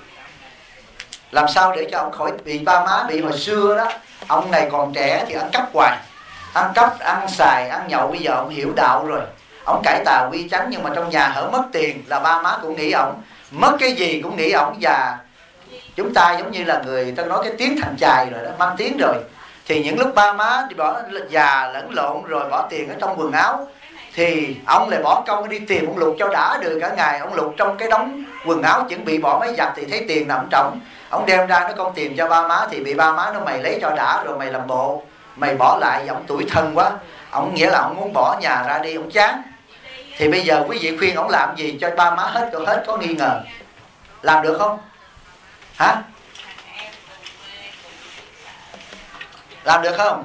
Làm sao để cho ông khỏi bị ba má bị hồi xưa đó. Ông này còn trẻ thì ăn cắp hoài, ăn cắp, ăn xài, ăn nhậu. Bây giờ ông hiểu đạo rồi, ông cải tà quy chánh, nhưng mà trong nhà hở mất tiền là ba má cũng nghĩ ổng, mất cái gì cũng nghĩ ổng. Và chúng ta giống như là người ta nói cái tiếng thành chài rồi đó, mang tiếng rồi. Thì những lúc ba má đi bỏ già lẫn lộn rồi bỏ tiền ở trong quần áo, thì ông lại bỏ công đi tìm, ông lục cho đã được cả ngày. Ông lục trong cái đống quần áo chuẩn bị bỏ mấy giặt thì thấy tiền nằm trong. Ông đem ra nói con tìm cho ba má, thì bị ba má nó mày lấy cho đã rồi mày làm bộ, mày bỏ lại. Ông tủi thân quá, ông nghĩa là ông muốn bỏ nhà ra đi, ông chán. Thì bây giờ quý vị khuyên ông làm gì cho ba má hết có nghi ngờ. Làm được không? Hả? Làm được không?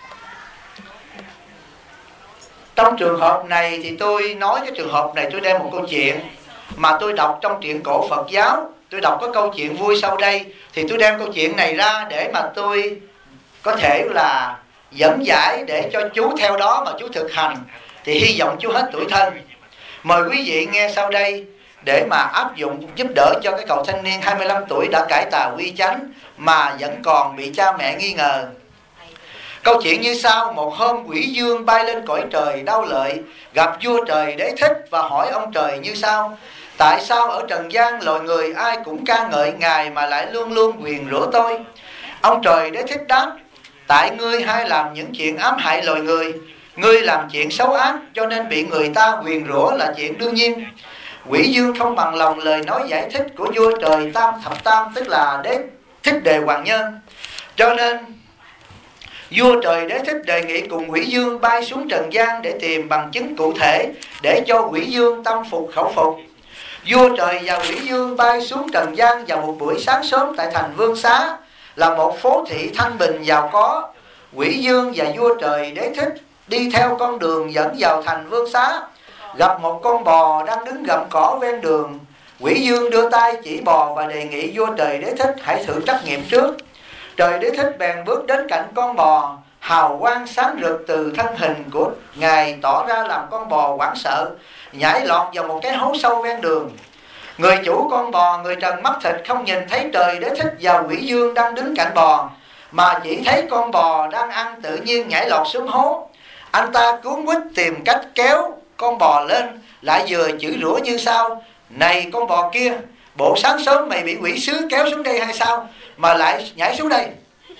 Trong trường hợp này thì tôi nói cái trường hợp này, tôi đem một câu chuyện mà tôi đọc trong truyện cổ Phật giáo. Tôi đọc có câu chuyện vui sau đây, thì tôi đem câu chuyện này ra để mà tôi có thể là dẫn giải để cho chú theo đó mà chú thực hành, thì hy vọng chú hết tủi thân. Mời quý vị nghe sau đây để mà áp dụng giúp đỡ cho cái cậu thanh niên 25 tuổi đã cải tà quy chánh mà vẫn còn bị cha mẹ nghi ngờ. Câu chuyện như sau: một hôm quỷ dương bay lên cõi trời Đao Lợi, gặp vua trời Đế Thích và hỏi ông trời như sau: tại sao ở trần gian loài người ai cũng ca ngợi Ngài mà lại luôn luôn nguyền rủa tôi? Ông trời Đế Thích đáp: tại ngươi hay làm những chuyện ám hại loài người, ngươi làm chuyện xấu ác cho nên bị người ta nguyền rủa là chuyện đương nhiên. Quỷ dương không bằng lòng lời nói giải thích của vua trời Tam Thập Tam, tức là Đế Thích Đề Hoàng Nhân, cho nên vua trời Đế Thích đề nghị cùng quỷ dương bay xuống trần gian để tìm bằng chứng cụ thể để cho quỷ dương tâm phục khẩu phục. Vua trời và quỷ dương bay xuống trần gian vào một buổi sáng sớm tại thành Vương Xá, là một phố thị thanh bình giàu có. Quỷ dương và vua trời Đế Thích đi theo con đường dẫn vào thành Vương Xá, gặp một con bò đang đứng gặm cỏ ven đường. Quỷ dương đưa tay chỉ bò và đề nghị vua trời Đế Thích hãy thử trắc nghiệm trước. Trời Đế Thích bèn bước đến cạnh con bò, hào quang sáng rực từ thân hình của Ngài tỏ ra làm con bò hoảng sợ, nhảy lọt vào một cái hố sâu ven đường. Người chủ con bò, người trần mắt thịt, không nhìn thấy trời Đế Thích và quỷ dương đang đứng cạnh bò, mà chỉ thấy con bò đang ăn tự nhiên nhảy lọt xuống hố. Anh ta cuống quýt tìm cách kéo con bò lên, lại vừa chửi rủa như sau: này con bò kia, bộ sáng sớm mày bị quỷ sứ kéo xuống đây hay sao mà lại nhảy xuống đây,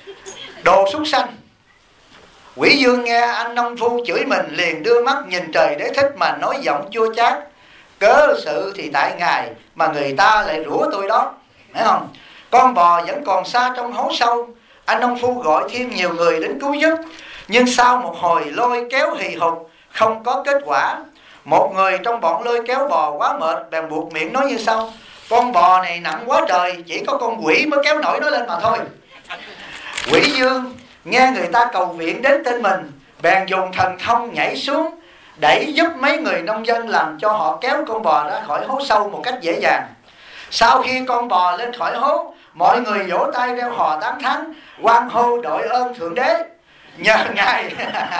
đồ súc sanh. Quỷ dương nghe anh nông phu chửi mình liền đưa mắt nhìn trời đế thích mà nói giọng chua chát: cớ sự thì tại ngài mà người ta lại rủa tôi đó, thấy không? Con bò vẫn còn xa trong hố sâu. Anh nông phu gọi thêm nhiều người đến cứu giúp, nhưng sau một hồi lôi kéo hì hục không có kết quả. Một người trong bọn lôi kéo bò quá mệt bèn buộc miệng nói như sau: con bò này nặng quá trời, chỉ có con quỷ mới kéo nổi nó lên mà thôi. Quỷ dương nghe người ta cầu viện đến tên mình, bèn dùng thần thông nhảy xuống đẩy giúp mấy người nông dân, làm cho họ kéo con bò ra khỏi hố sâu một cách dễ dàng. Sau khi con bò lên khỏi hố, mọi người vỗ tay reo hò tán thán, hoan hô đội ơn Thượng Đế, nhờ ngài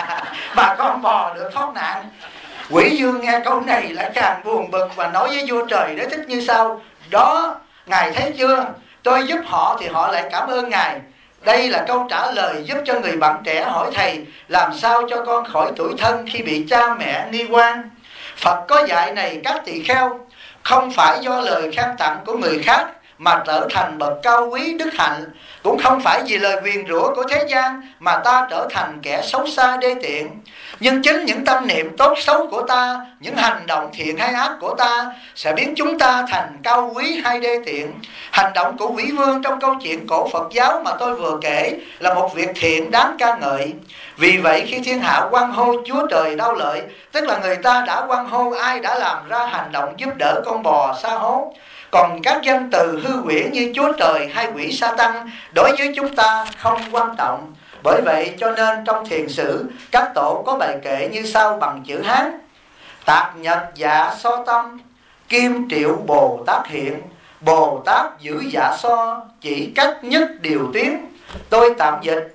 mà con bò được thoát nạn. Quỷ dương nghe câu này lại càng buồn bực và nói với vua trời đế thích như sau: đó, ngài thấy chưa, tôi giúp họ thì họ lại cảm ơn ngài. Đây là câu trả lời giúp cho người bạn trẻ hỏi thầy làm sao cho con khỏi tủi thân khi bị cha mẹ nghi quan. Phật có dạy này các tỳ kheo, không phải do lời khen tặng của người khác mà trở thành bậc cao quý đức hạnh, cũng không phải vì lời nguyền rủa của thế gian mà ta trở thành kẻ xấu xa đê tiện. Nhưng chính những tâm niệm tốt xấu của ta, những hành động thiện hay ác của ta sẽ biến chúng ta thành cao quý hay đê tiện. Hành động của quỷ vương trong câu chuyện cổ Phật giáo mà tôi vừa kể là một việc thiện đáng ca ngợi. Vì vậy khi thiên hạ hoan hô Chúa Trời đau lợi, tức là người ta đã hoan hô ai đã làm ra hành động giúp đỡ con bò sa hố. Còn các danh từ hư huyễn như Chúa Trời hay quỷ sa tăng đối với chúng ta không quan trọng. Bởi vậy cho nên trong thiền sử, các tổ có bài kệ như sau bằng chữ Hán: tạc nhật dạ so tâm, kim triệu Bồ Tát hiện. Bồ Tát giữ dạ so, chỉ cách nhất điều tiến. Tôi tạm dịch: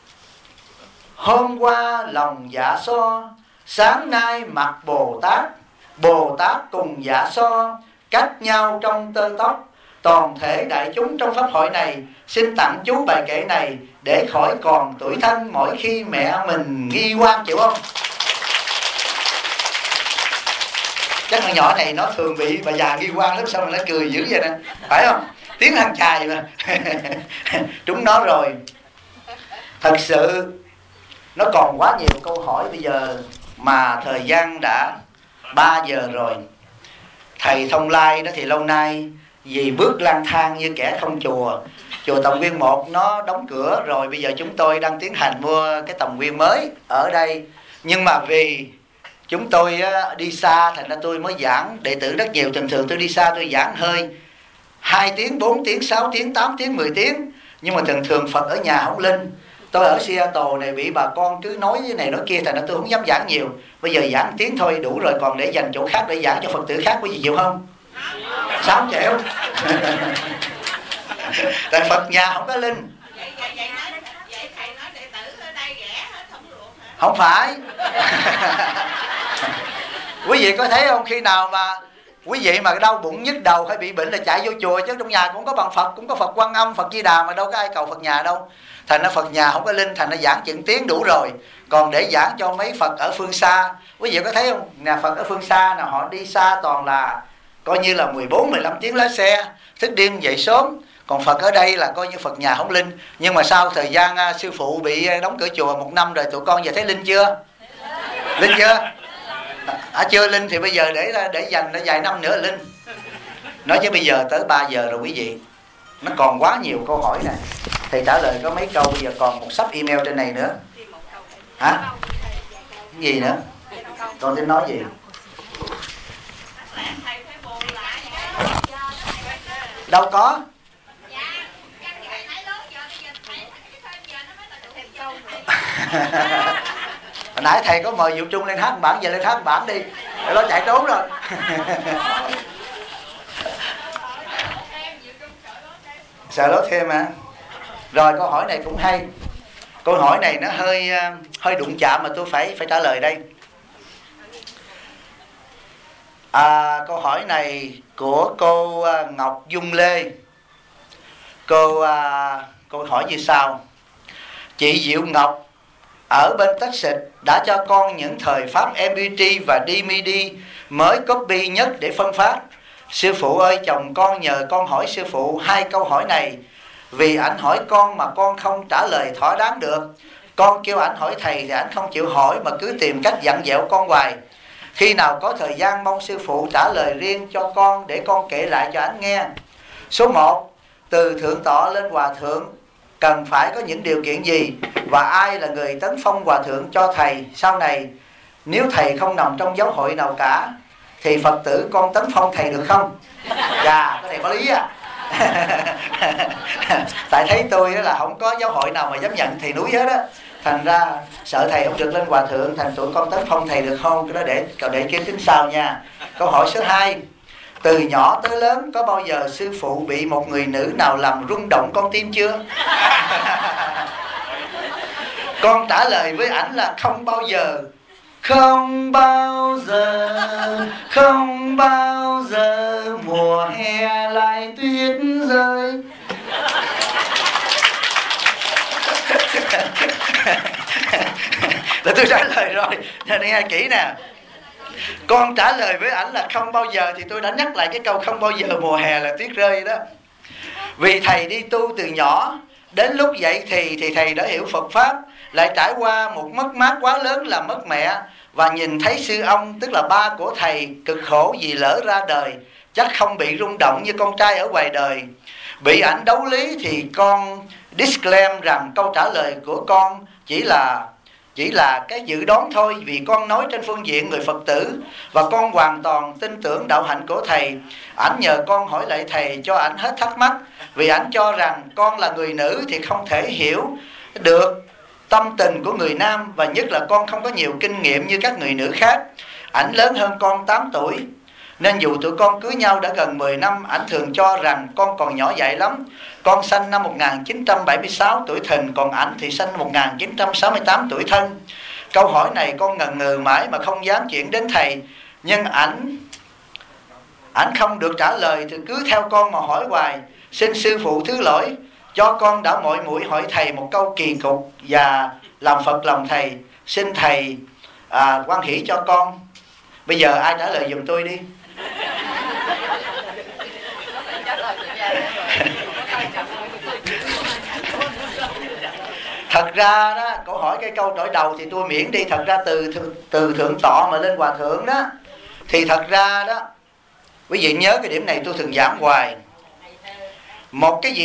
hôm qua lòng dạ so, sáng nay mặt Bồ Tát. Bồ Tát cùng dạ so, cách nhau trong tơ tóc. Toàn thể đại chúng trong pháp hội này xin tặng chú bài kệ này để khỏi còn tủi thân mỗi khi mẹ mình nghi quan, chịu không? Chắc thằng nhỏ này nó thường bị bà già nghi quan lắm, sao mà nó cười dữ vậy nè, phải không? Tiếng thằng chài mà trúng nó rồi. Thật sự nó còn quá nhiều câu hỏi bây giờ, mà thời gian đã 3 giờ rồi. Thầy Thông Lai đó thì lâu nay vì bước lang thang như kẻ không chùa. Chùa Tòng Nguyên 1 nó đóng cửa rồi, bây giờ chúng tôi đang tiến hành mua cái Tòng Nguyên mới ở đây. Nhưng mà vì chúng tôi đi xa thành ra tôi mới giảng đệ tử rất nhiều. Thường tôi đi xa tôi giảng hơi 2 tiếng, 4 tiếng, 6 tiếng, 8 tiếng, 10 tiếng. Nhưng mà thường Phật ở nhà không linh. Tôi ở Seattle này bị bà con cứ nói cái này nói kia, thành ra tôi không dám giảng nhiều. Bây giờ giảng tiếng thôi đủ rồi, còn để dành chỗ khác để giảng cho Phật tử khác, có gì chịu không? Sao không chịu? Tại Phật nhà không có linh. Vậy thầy nói đệ tử ở đây rẻ hết không ruột hả? Không phải. Quý vị có thấy không, khi nào mà quý vị mà đau bụng nhức đầu hay bị bệnh là chạy vô chùa, chứ trong nhà cũng có bằng Phật, cũng có Phật Quan Âm, Phật Di Đà, mà đâu có ai cầu Phật nhà đâu. Thành ra Phật nhà không có linh, thành ra giảng chừng tiếng đủ rồi. Còn để giảng cho mấy Phật ở phương xa, quý vị có thấy không, nhà Phật ở phương xa nào họ đi xa toàn là coi như là 14-15 tiếng lái xe, thức đêm dậy sớm. Còn Phật ở đây là coi như Phật nhà không linh. Nhưng mà sau thời gian sư phụ bị đóng cửa chùa 1 năm rồi, tụi con giờ thấy linh chưa? Linh chưa? Chưa linh thì bây giờ để dành để vài năm nữa là linh. Nói chứ bây giờ tới 3 giờ rồi quý vị. Nó còn quá nhiều câu hỏi nè. Thầy trả lời có mấy câu, bây giờ còn một sắp email trên này nữa. Hả? Cái gì nữa? Con tính nói gì? Đâu có. Hồi nãy thầy có mời Diệu Trung lên hát bản, giờ lên hát bản đi. Để nó chạy trốn rồi. Sợ lốt thêm hả? Rồi câu hỏi này cũng hay. Câu hỏi này nó hơi đụng chạm mà tôi phải trả lời đây. Câu hỏi này của cô Ngọc Dung Lê. Cô hỏi như sau: chị Diệu Ngọc ở bên Texas đã cho con những thời pháp MP3 và DVD mới copy nhất để phân phát. Sư phụ ơi, chồng con nhờ con hỏi sư phụ 2 câu hỏi này, vì ảnh hỏi con mà con không trả lời thỏa đáng được. Con kêu ảnh hỏi thầy thì ảnh không chịu hỏi mà cứ tìm cách dặn dẹo con hoài. Khi nào có thời gian mong sư phụ trả lời riêng cho con để con kể lại cho ảnh nghe. Số 1, từ thượng tọa lên hòa thượng cần phải có những điều kiện gì, và ai là người tấn phong hòa thượng cho thầy sau này? Nếu thầy không nằm trong giáo hội nào cả thì Phật tử con tấn phong thầy được không? Dạ, cái này có lý à. Tại thấy tôi là không có giáo hội nào mà dám nhận thầy núi hết á, thành ra sợ thầy không được lên hòa thượng, thành tụi con tấn phong thầy được không? Cái đó để kế tính sau nha. Câu hỏi số 2, từ nhỏ tới lớn có bao giờ sư phụ bị một người nữ nào làm rung động con tim chưa? Con trả lời với ảnh là không bao giờ. Không bao giờ, không bao giờ mùa hè lại tuyết rơi. Là tôi trả lời rồi, nghe kỹ nè. Con trả lời với ảnh là không bao giờ thì tôi đã nhắc lại cái câu không bao giờ mùa hè là tuyết rơi đó. Vì thầy đi tu từ nhỏ, đến lúc dậy thì thầy đã hiểu Phật Pháp, lại trải qua một mất mát quá lớn là mất mẹ, và nhìn thấy sư ông tức là ba của thầy cực khổ vì lỡ ra đời, chắc không bị rung động như con trai ở ngoài đời. Bị ảnh đấu lý thì con disclaim rằng câu trả lời của con chỉ là cái dự đoán thôi, vì con nói trên phương diện người Phật tử và con hoàn toàn tin tưởng đạo hạnh của thầy. Ảnh nhờ con hỏi lại thầy cho ảnh hết thắc mắc, vì ảnh cho rằng con là người nữ thì không thể hiểu được tâm tình của người nam, và nhất là con không có nhiều kinh nghiệm như các người nữ khác. Ảnh lớn hơn con 8 tuổi, nên dù tụi con cưới nhau đã gần 10 năm, ảnh thường cho rằng con còn nhỏ dại lắm. Con sanh năm 1976 tuổi Thìn, còn ảnh thì sanh 1968 tuổi Thân. Câu hỏi này con ngần ngừ mãi mà không dám chuyển đến thầy, nhưng ảnh không được trả lời thì cứ theo con mà hỏi hoài. Xin sư phụ thứ lỗi cho con đã mọi mũi hỏi thầy một câu kỳ cục và làm phật lòng thầy. Xin thầy quan hỷ cho con. Bây giờ ai trả lời giùm tôi đi. Thật ra đó, câu hỏi cái câu hỏi đầu thì tôi miễn đi. Thật ra từ thượng tọa mà lên hòa thượng đó, thì thật ra đó, quý vị nhớ cái điểm này tôi thường giảng hoài. Một cái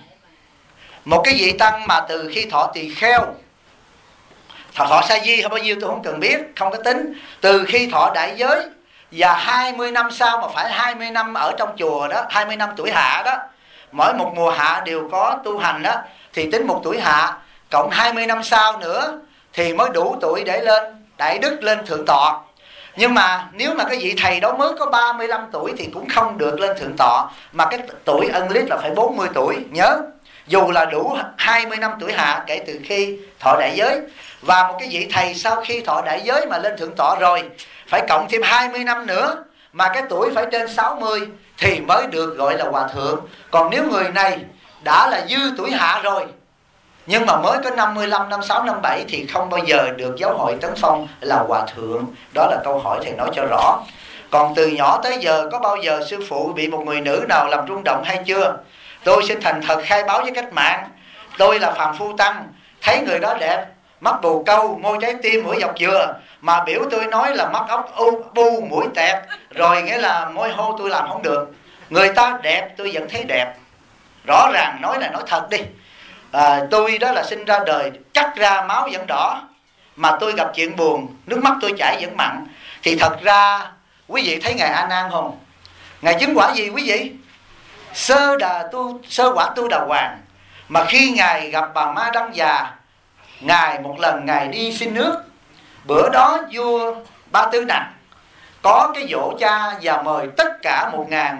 vị tăng mà từ khi thọ tỳ kheo, thọ sa di hay bao nhiêu tôi không cần biết, không có tính, từ khi thọ đại giới và 20 năm sau, mà phải 20 năm ở trong chùa đó, 20 năm tuổi hạ đó, mỗi một mùa hạ đều có tu hành đó, thì tính một tuổi hạ cộng 20 năm sau nữa thì mới đủ tuổi để lên đại đức, lên thượng tọa. Nhưng mà nếu mà cái vị thầy đó mới có 35 tuổi thì cũng không được lên thượng tọa, mà cái tuổi ân lít là phải 40 tuổi. Nhớ, dù là đủ 20 năm tuổi hạ kể từ khi thọ đại giới. Và một cái vị thầy sau khi thọ đại giới mà lên thượng tọa rồi phải cộng thêm 20 năm nữa, mà cái tuổi phải trên 60 thì mới được gọi là hòa thượng. Còn nếu người này đã là dư tuổi hạ rồi nhưng mà mới có 55, 56, 57 thì không bao giờ được giáo hội tấn phong là hòa thượng. Đó là câu hỏi thầy nói cho rõ. Còn từ nhỏ tới giờ có bao giờ sư phụ bị một người nữ nào làm rung động hay chưa? Tôi xin thành thật khai báo với cách mạng, tôi là phàm phu tăng, thấy người đó đẹp, mắt bồ câu, môi trái tim, mũi dọc dừa, mà biểu tôi nói là mắt ốc bu, mũi tẹt, rồi nghĩa là môi hô, tôi làm không được. Người ta đẹp tôi vẫn thấy đẹp. Rõ ràng nói là nói thật đi. Tôi đó là sinh ra đời cắt ra máu vẫn đỏ, mà tôi gặp chuyện buồn nước mắt tôi chảy vẫn mặn. Thì thật ra quý vị thấy ngài A Nan không? Ngài chứng quả gì quý vị? Sơ quả tu đà hoàng. Mà khi ngài gặp bà Ma Đăng Già, ngài một lần ngài đi xin nước. Bữa đó vua Ba Tư Nặc có cái dỗ cha và mời tất cả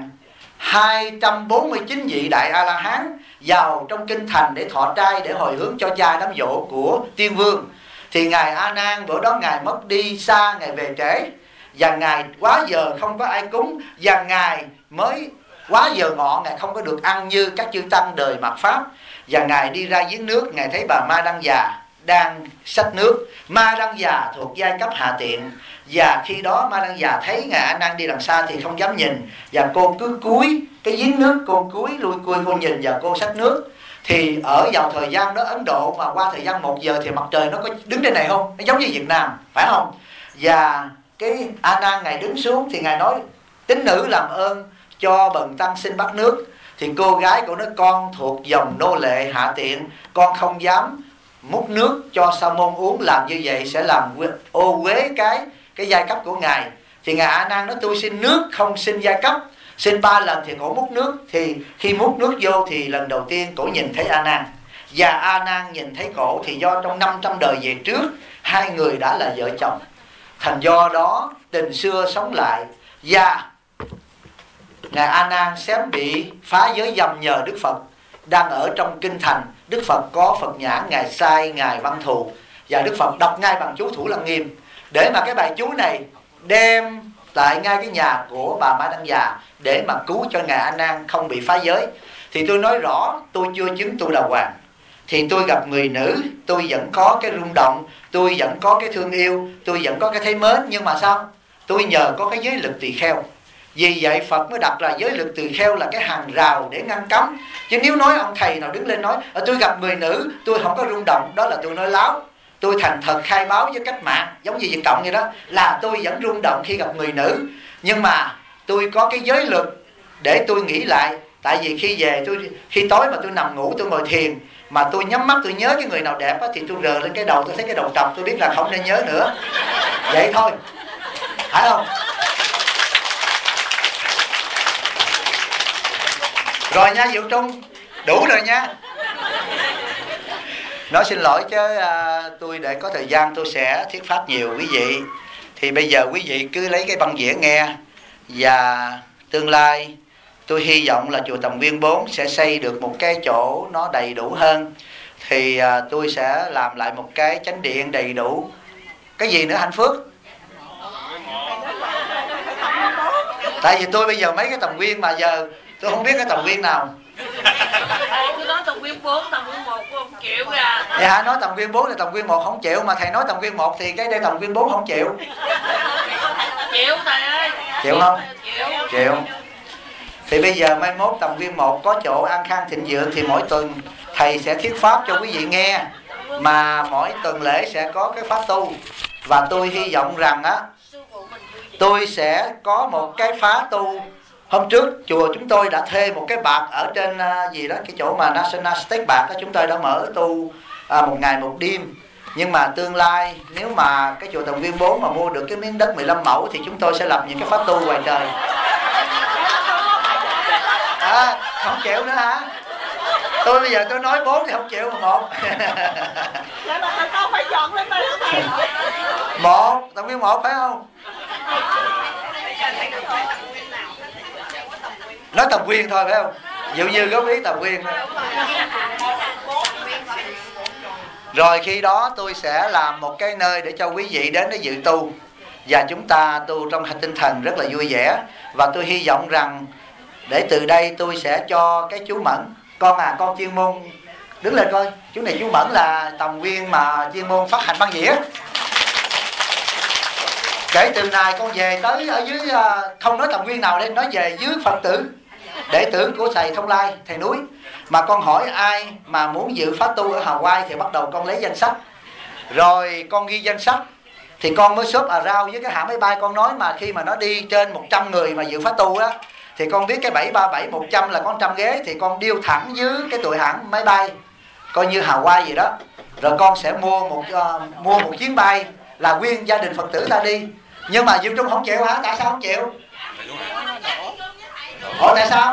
1249 vị đại A La Hán vào trong kinh thành để thọ trai, để hồi hướng cho cha đám dỗ của Tiên Vương. Thì ngài A Nan bữa đó ngài mất đi xa, ngài về trễ, và ngài quá giờ không có ai cúng, và ngài mới quá giờ ngọ Ngài không có được ăn như các chư tăng đời mạt Pháp. Và Ngài đi ra giếng nước, Ngài thấy bà Ma Đăng Già đang xách nước. Ma Đăng Già thuộc giai cấp hạ tiện, và khi đó Ma Đăng Già thấy Ngài A Nan đi đằng xa thì không dám nhìn, và cô cứ cúi cái giếng nước, cô cúi lui cui cô nhìn và cô xách nước. Thì ở vào thời gian đó Ấn Độ mà qua thời gian 1 giờ thì mặt trời nó có đứng trên này không? Nó giống như Việt Nam, phải không? Và cái A Nan Ngài đứng xuống thì Ngài nói: tín nữ làm ơn cho bần tăng xin bát nước. Thì cô gái của nó: con thuộc dòng nô lệ hạ tiện, con không dám múc nước cho sa môn uống, làm như vậy sẽ làm ô uế cái giai cấp của Ngài. Thì Ngài A Nan nói: tôi xin nước không xin giai cấp. Xin 3 lần thì cổ múc nước. Thì khi múc nước vô thì lần đầu tiên cổ nhìn thấy A Nan, và A Nan nhìn thấy cổ. Thì do trong 500 đời về trước hai người đã là vợ chồng, thành do đó tình xưa sống lại. Và Ngài A Nan xém bị phá giới dâm nhờ Đức Phật. Đang ở trong kinh thành, Đức Phật có Phật nhãn, Ngài sai Ngài văn thù, và Đức Phật đọc ngay bằng chú Thủ Lăng Nghiêm, để mà cái bài chú này đem tại ngay cái nhà của bà Ma Đăng Già để mà cứu cho Ngài A Nan không bị phá giới. Thì tôi nói rõ, tôi chưa chứng tu đà hoàng, thì tôi gặp người nữ, tôi vẫn có cái rung động, tôi vẫn có cái thương yêu, tôi vẫn có cái thấy mến. Nhưng mà sao? Tôi nhờ có cái giới lực tỳ kheo. Vì vậy Phật mới đặt ra giới lực tỳ kheo là cái hàng rào để ngăn cấm. Chứ nếu nói ông thầy nào đứng lên nói tôi gặp người nữ tôi không có rung động, đó là tôi nói láo. Tôi thành thật khai báo với cách mạng, giống như Việt Cộng vậy đó, là tôi vẫn rung động khi gặp người nữ. Nhưng mà tôi có cái giới lực để tôi nghĩ lại. Tại vì khi về khi tối mà tôi nằm ngủ, tôi ngồi thiền mà tôi nhắm mắt tôi nhớ cái người nào đẹp á, thì tôi rờ lên cái đầu, tôi thấy cái đầu trọc, tôi biết là không nên nhớ nữa. Vậy thôi, phải không? Rồi nha Diệu Trung, đủ rồi nha. Nói xin lỗi chứ tôi để có thời gian tôi sẽ thuyết pháp nhiều quý vị. Thì bây giờ quý vị cứ lấy cái băng đĩa nghe. Và tương lai tôi hy vọng là chùa Tầm Quyên 4 sẽ xây được một cái chỗ nó đầy đủ hơn. Thì tôi sẽ làm lại một cái chánh điện đầy đủ. Cái gì nữa Hạnh Phước? Tại vì tôi bây giờ mấy cái Tầm Quyên mà giờ tôi không biết cái Tầm Quyên nào. Tôi nói Tầm Quyên 4, Tầm Quyên 1 của ông chịu ra. Dạ hả? Nói Tầm Quyên 4 thì Tầm Quyên 1 không chịu. Mà thầy nói Tầm Quyên 1 thì cái đây Tầm Quyên 4 không chịu. Chịu thầy ơi. Chịu không? Chịu. Thì bây giờ mai mốt Tầm Quyên 1 có chỗ an khang thịnh vượng, thì mỗi tuần thầy sẽ thuyết pháp cho quý vị nghe. Mà mỗi tuần lễ sẽ có cái pháp tu. Và tôi hy vọng rằng á, tôi sẽ có một cái phá tu. Hôm trước chùa chúng tôi đã thuê một cái bạc ở trên gì đó, cái chỗ mà National State Bạc đó, chúng tôi đã mở tu 1 ngày 1 đêm. Nhưng mà tương lai nếu mà cái chùa Tầm Quyên 4 mà mua được cái miếng đất 15 mẫu thì chúng tôi sẽ lập những cái pháp tu ngoài trời. Không chịu nữa hả? Tôi bây giờ tôi nói 4 thì không chịu mà 1. Vậy là tao phải dọn lên đây đó thầy. 1, Tầm Quyên 1 phải không? Nói Tầm Quyên thôi phải không? Dụ như góp ý Tầm Quyên thôi. Rồi khi đó tôi sẽ làm một cái nơi để cho quý vị đến để dự tu. Và chúng ta tu trong tinh thần rất là vui vẻ. Và tôi hy vọng rằng để từ đây tôi sẽ cho cái chú Mẫn. Con chuyên môn đứng lên coi. Chú này chú Mẫn là Tầm Quyên mà chuyên môn phát hành băng đĩa. Kể từ này con về tới ở dưới, không nói Tầm Quyên nào đây, nói về dưới Phật tử, đệ tử của thầy Thông Lai, thầy Núi. Mà con hỏi ai mà muốn dự pháp tu ở Hawaii thì bắt đầu con lấy danh sách. Rồi con ghi danh sách thì con mới shop around với cái hãng máy bay. Con nói mà khi mà nó đi trên 100 người mà dự pháp tu á, thì con biết cái 737 100 là có 100 ghế, thì con điêu thẳng dưới cái tụi hãng máy bay coi như Hawaii gì đó. Rồi con sẽ mua một chuyến bay là nguyên gia đình Phật tử ta đi. Nhưng mà Diệu Trung không chịu hả? Tại sao không chịu? Ủa tại sao?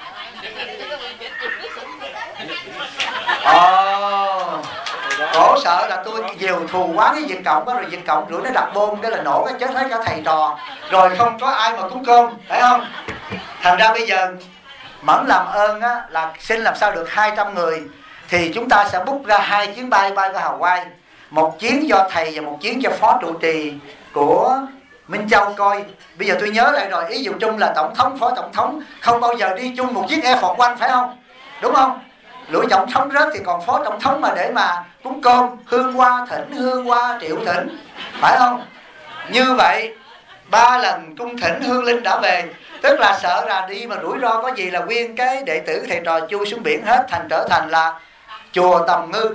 Cổ sợ là tôi nhiều thù quá với Việt Cộng đó, rồi Việt Cộng rủi nó đặt bom cái là nổ cái chết hết cả thầy trò, rồi không có ai mà cúng cơm, phải không? Thành ra bây giờ Mẫn làm ơn á, là xin làm sao được 200 người thì chúng ta sẽ book ra 2 chuyến bay qua Hawaii. Một chuyến do thầy và một chuyến cho phó trụ trì của Minh Châu coi. Bây giờ tôi nhớ lại rồi, ý dụ chung là tổng thống, phó tổng thống không bao giờ đi chung một chiếc Air Force One, phải không? Đúng không? Lũi tổng thống rớt thì còn phó tổng thống mà để mà cúng cơm, hương hoa thỉnh, hương hoa triệu thỉnh, phải không? Như vậy 3 lần cung thỉnh hương linh đã về, tức là sợ là đi mà rủi ro có gì là nguyên cái đệ tử thầy trò chui xuống biển hết, thành trở thành là chùa Tầm Ngư.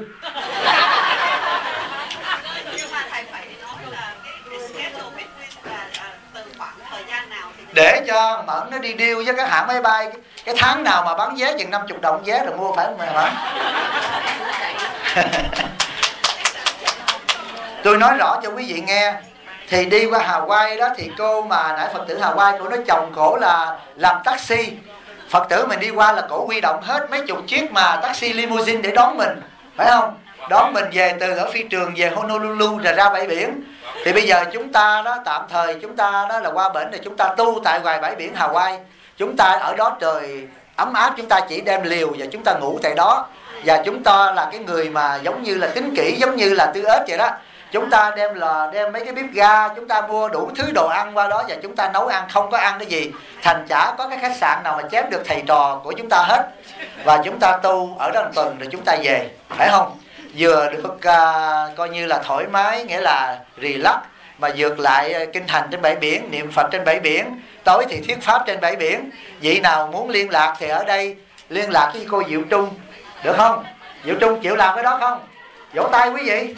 Nhưng mà thầy phải nói là cái schedule là từ khoảng thời gian nào thì để cho Mẫn nó đi deal với các hãng máy bay, cái tháng nào mà bán vé chừng 50 đồng vé rồi mua, phải không mày hả? Tôi nói rõ cho quý vị nghe. Thì đi qua Hawaii đó thì cô mà nãy Phật tử Hawaii, cô nói chồng cổ là làm taxi. Phật tử mình đi qua là cổ huy động hết mấy chục chiếc mà taxi limousine để đón mình, phải không? Đón mình về từ ở phi trường về Honolulu rồi ra bãi biển. Thì bây giờ chúng ta đó tạm thời chúng ta đó là qua bển thì chúng ta tu tại ngoài bãi biển Hawaii. Chúng ta ở đó trời ấm áp, chúng ta chỉ đem liều và chúng ta ngủ tại đó. Và chúng ta là cái người mà giống như là tín kỷ, giống như là Tư Ếch vậy đó. Chúng ta đem mấy cái bếp ga, chúng ta mua đủ thứ đồ ăn qua đó và chúng ta nấu ăn, không có ăn cái gì. Thành chả có cái khách sạn nào mà chém được thầy trò của chúng ta hết. Và chúng ta tu ở đó một tuần rồi chúng ta về, phải không? Vừa được coi như là thoải mái, nghĩa là relax, mà vượt lại kinh hành trên bãi biển, niệm Phật trên bãi biển, tối thì thuyết pháp trên bãi biển. Vị nào muốn liên lạc thì ở đây liên lạc với cô Diệu Trung, được không? Diệu Trung chịu làm cái đó không? Vỗ tay quý vị.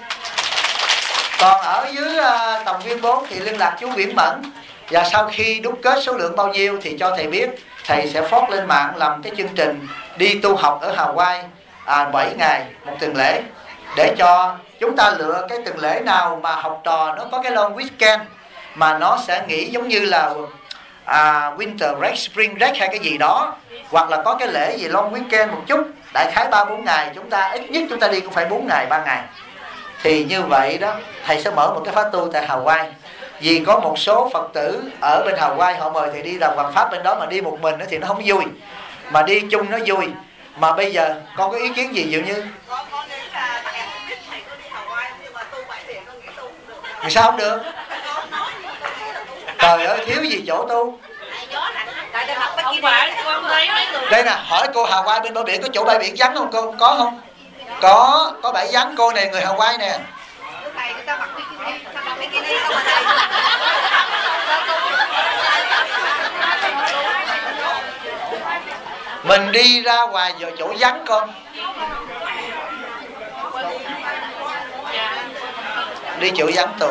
Còn ở dưới Tòng Viên 4 thì liên lạc chú Nguyễn Mẫn. Và sau khi đúc kết số lượng bao nhiêu thì cho thầy biết. Thầy sẽ phót lên mạng làm cái chương trình đi tu học ở Hawaii 7 ngày một tuần lễ, để cho chúng ta lựa cái tuần lễ nào mà học trò nó có cái long weekend mà nó sẽ nghỉ giống như là winter break, spring break hay cái gì đó, hoặc là có cái lễ gì long weekend một chút, đại khái 3-4 ngày, chúng ta ít nhất chúng ta đi cũng phải 4 ngày 3 ngày. Thì như vậy đó, thầy sẽ mở một cái khóa tu tại Hawaii. Vì có một số Phật tử ở bên Hawaii họ mời thầy đi làm hoàng pháp bên đó, mà đi một mình thì nó không vui, mà đi chung nó vui. Mà bây giờ con có ý kiến gì dụ như con nghĩ là tại em biết thầy có đi Hawaii nhưng mà tu bãi biển con nghĩ tu không được. thì sao không được? Con nói nhưng mà con nghĩ là tu. Trời ơi, thiếu gì chỗ tu. Tại đây học Không phải, con thấy mấy người Đây nè, hỏi cô Hawaii bên bãi biển có chỗ bãi biển vắng không cô? Có không? Có bãi vắng. Cô này người Hawaii nè. thầy người ta mặc bikini, ta mặc bikini xong rồi thầy. Mình đi ra ngoài giờ chỗ vắng con. Đi chỗ vắng tu.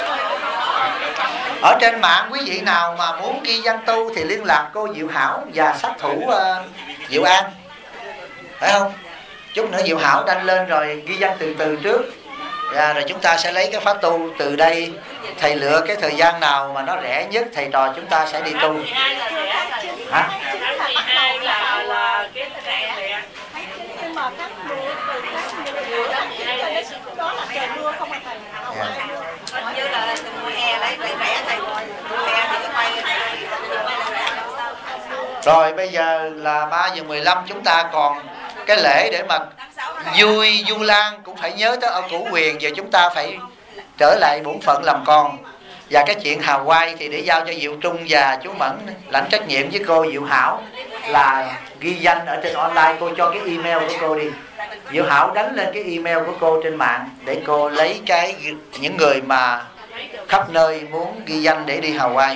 Ở trên mạng quý vị nào mà muốn ghi danh tu thì liên lạc cô Diệu Hảo và sát thủ Diệu An, phải không? Chút nữa Diệu Hảo đăng lên rồi ghi danh từ từ trước. Rồi chúng ta sẽ lấy cái pháp tu từ đây. Thầy lựa cái thời gian nào mà nó rẻ nhất, thầy trò chúng ta sẽ đi tu. Hả? Nhưng mà các đó là trời mưa không à thầy? Như là mùa hè lấy rẻ thầy, mùa hè thì cái quay Rồi bây giờ là 3:15, chúng ta còn cái lễ để mà vui Du Lan cũng phải nhớ tới ở Cửu Quyền. Giờ chúng ta phải trở lại bổn phận làm con. Và cái chuyện Hawaii thì để giao cho Diệu Trung và chú Mẫn lãnh trách nhiệm với cô Diệu Hảo là ghi danh ở trên online. Cô cho cái email của cô đi, Diệu Hảo đánh lên cái email của cô trên mạng để cô lấy những người mà khắp nơi muốn ghi danh để đi Hawaii.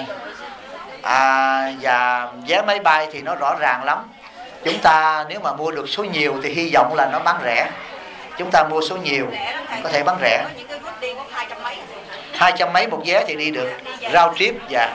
Và vé máy bay thì nó rõ ràng lắm. Chúng ta nếu mà mua được số nhiều thì hy vọng là nó bán rẻ. Chúng ta mua số nhiều có thể bán rẻ. 200 mấy một vé thì đi được round trip. Và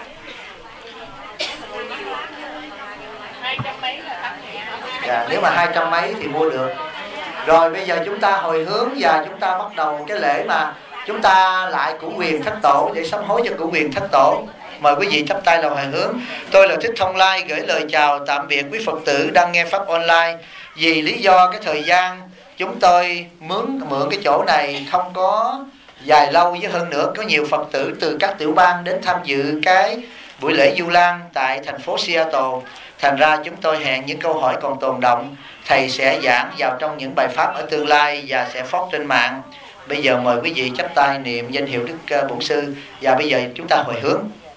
nếu mà 200 mấy thì mua được. Rồi bây giờ chúng ta hồi hướng và chúng ta bắt đầu cái lễ mà chúng ta lại Cửu Quyền Thất Tổ để sám hối cho Cửu Quyền Thất Tổ. Mời quý vị chắp tay làm hồi hướng. Tôi là Thích Thông Lai gửi lời chào tạm biệt quý Phật tử đang nghe pháp online. Vì lý do cái thời gian chúng tôi mượn cái chỗ này không có dài lâu, với hơn nữa có nhiều Phật tử từ các tiểu bang đến tham dự cái buổi lễ Du Lan tại thành phố Seattle. Thành ra chúng tôi hẹn những câu hỏi còn tồn động, thầy sẽ giảng vào trong những bài pháp ở tương lai và sẽ phát trên mạng. Bây giờ mời quý vị chắp tay niệm danh hiệu Đức Bổn Sư. Và bây giờ chúng ta hồi hướng.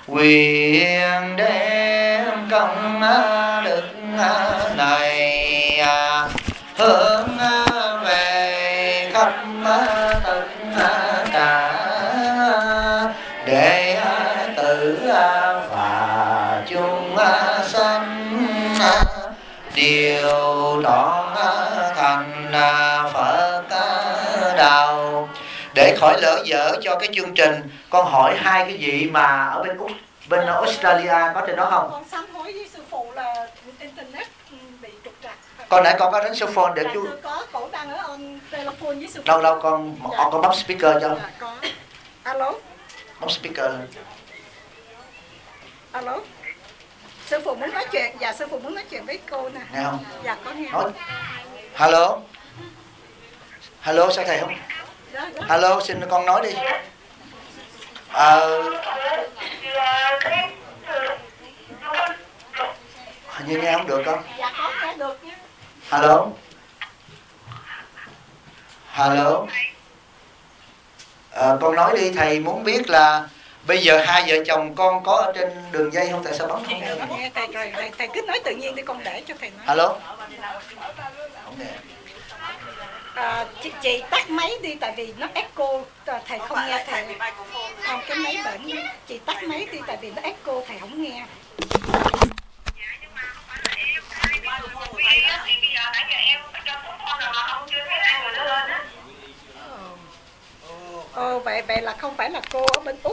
quyền đem công đức này hướng về khắp tất cả để tự và chúng sanh điều trọn thành Phật đạo. Để khỏi lỡ dở cho cái chương trình, con hỏi hai cái vị mà ở bên Australia có trên đó không? Con sám hối với sư phụ là internet bị trục trặc. Con nãy con có đánh số phone để chú. Có, cổ đang ở on telephone với sư phụ. Đâu con con bấm speaker cho. Dạ, có. Alo. Bấm speaker lên. Alo. Sư phụ muốn nói chuyện. Dạ, sư phụ muốn nói chuyện với cô nè. Nghe không? Dạ, có nghe. Nói. Hello. Hello, sao thầy không? Dạ. Hello, xin con nói đi. Hình như nghe không được con. Dạ, có nghe được nha. Hello. Hello. Con nói đi, thầy muốn biết là bây giờ hai vợ chồng con có ở trên đường dây không? Tại sao bấm không nghe? Nghe thầy rồi, thầy cứ nói tự nhiên đi, con để cho thầy nói. Hello. Không nghe. Chị tắt máy đi, tại vì nó echo, thầy không nghe thầy. Không, cái máy bệnh, chị tắt máy đi, tại vì nó echo, thầy không nghe. Vậy là không phải là cô ở bên Úc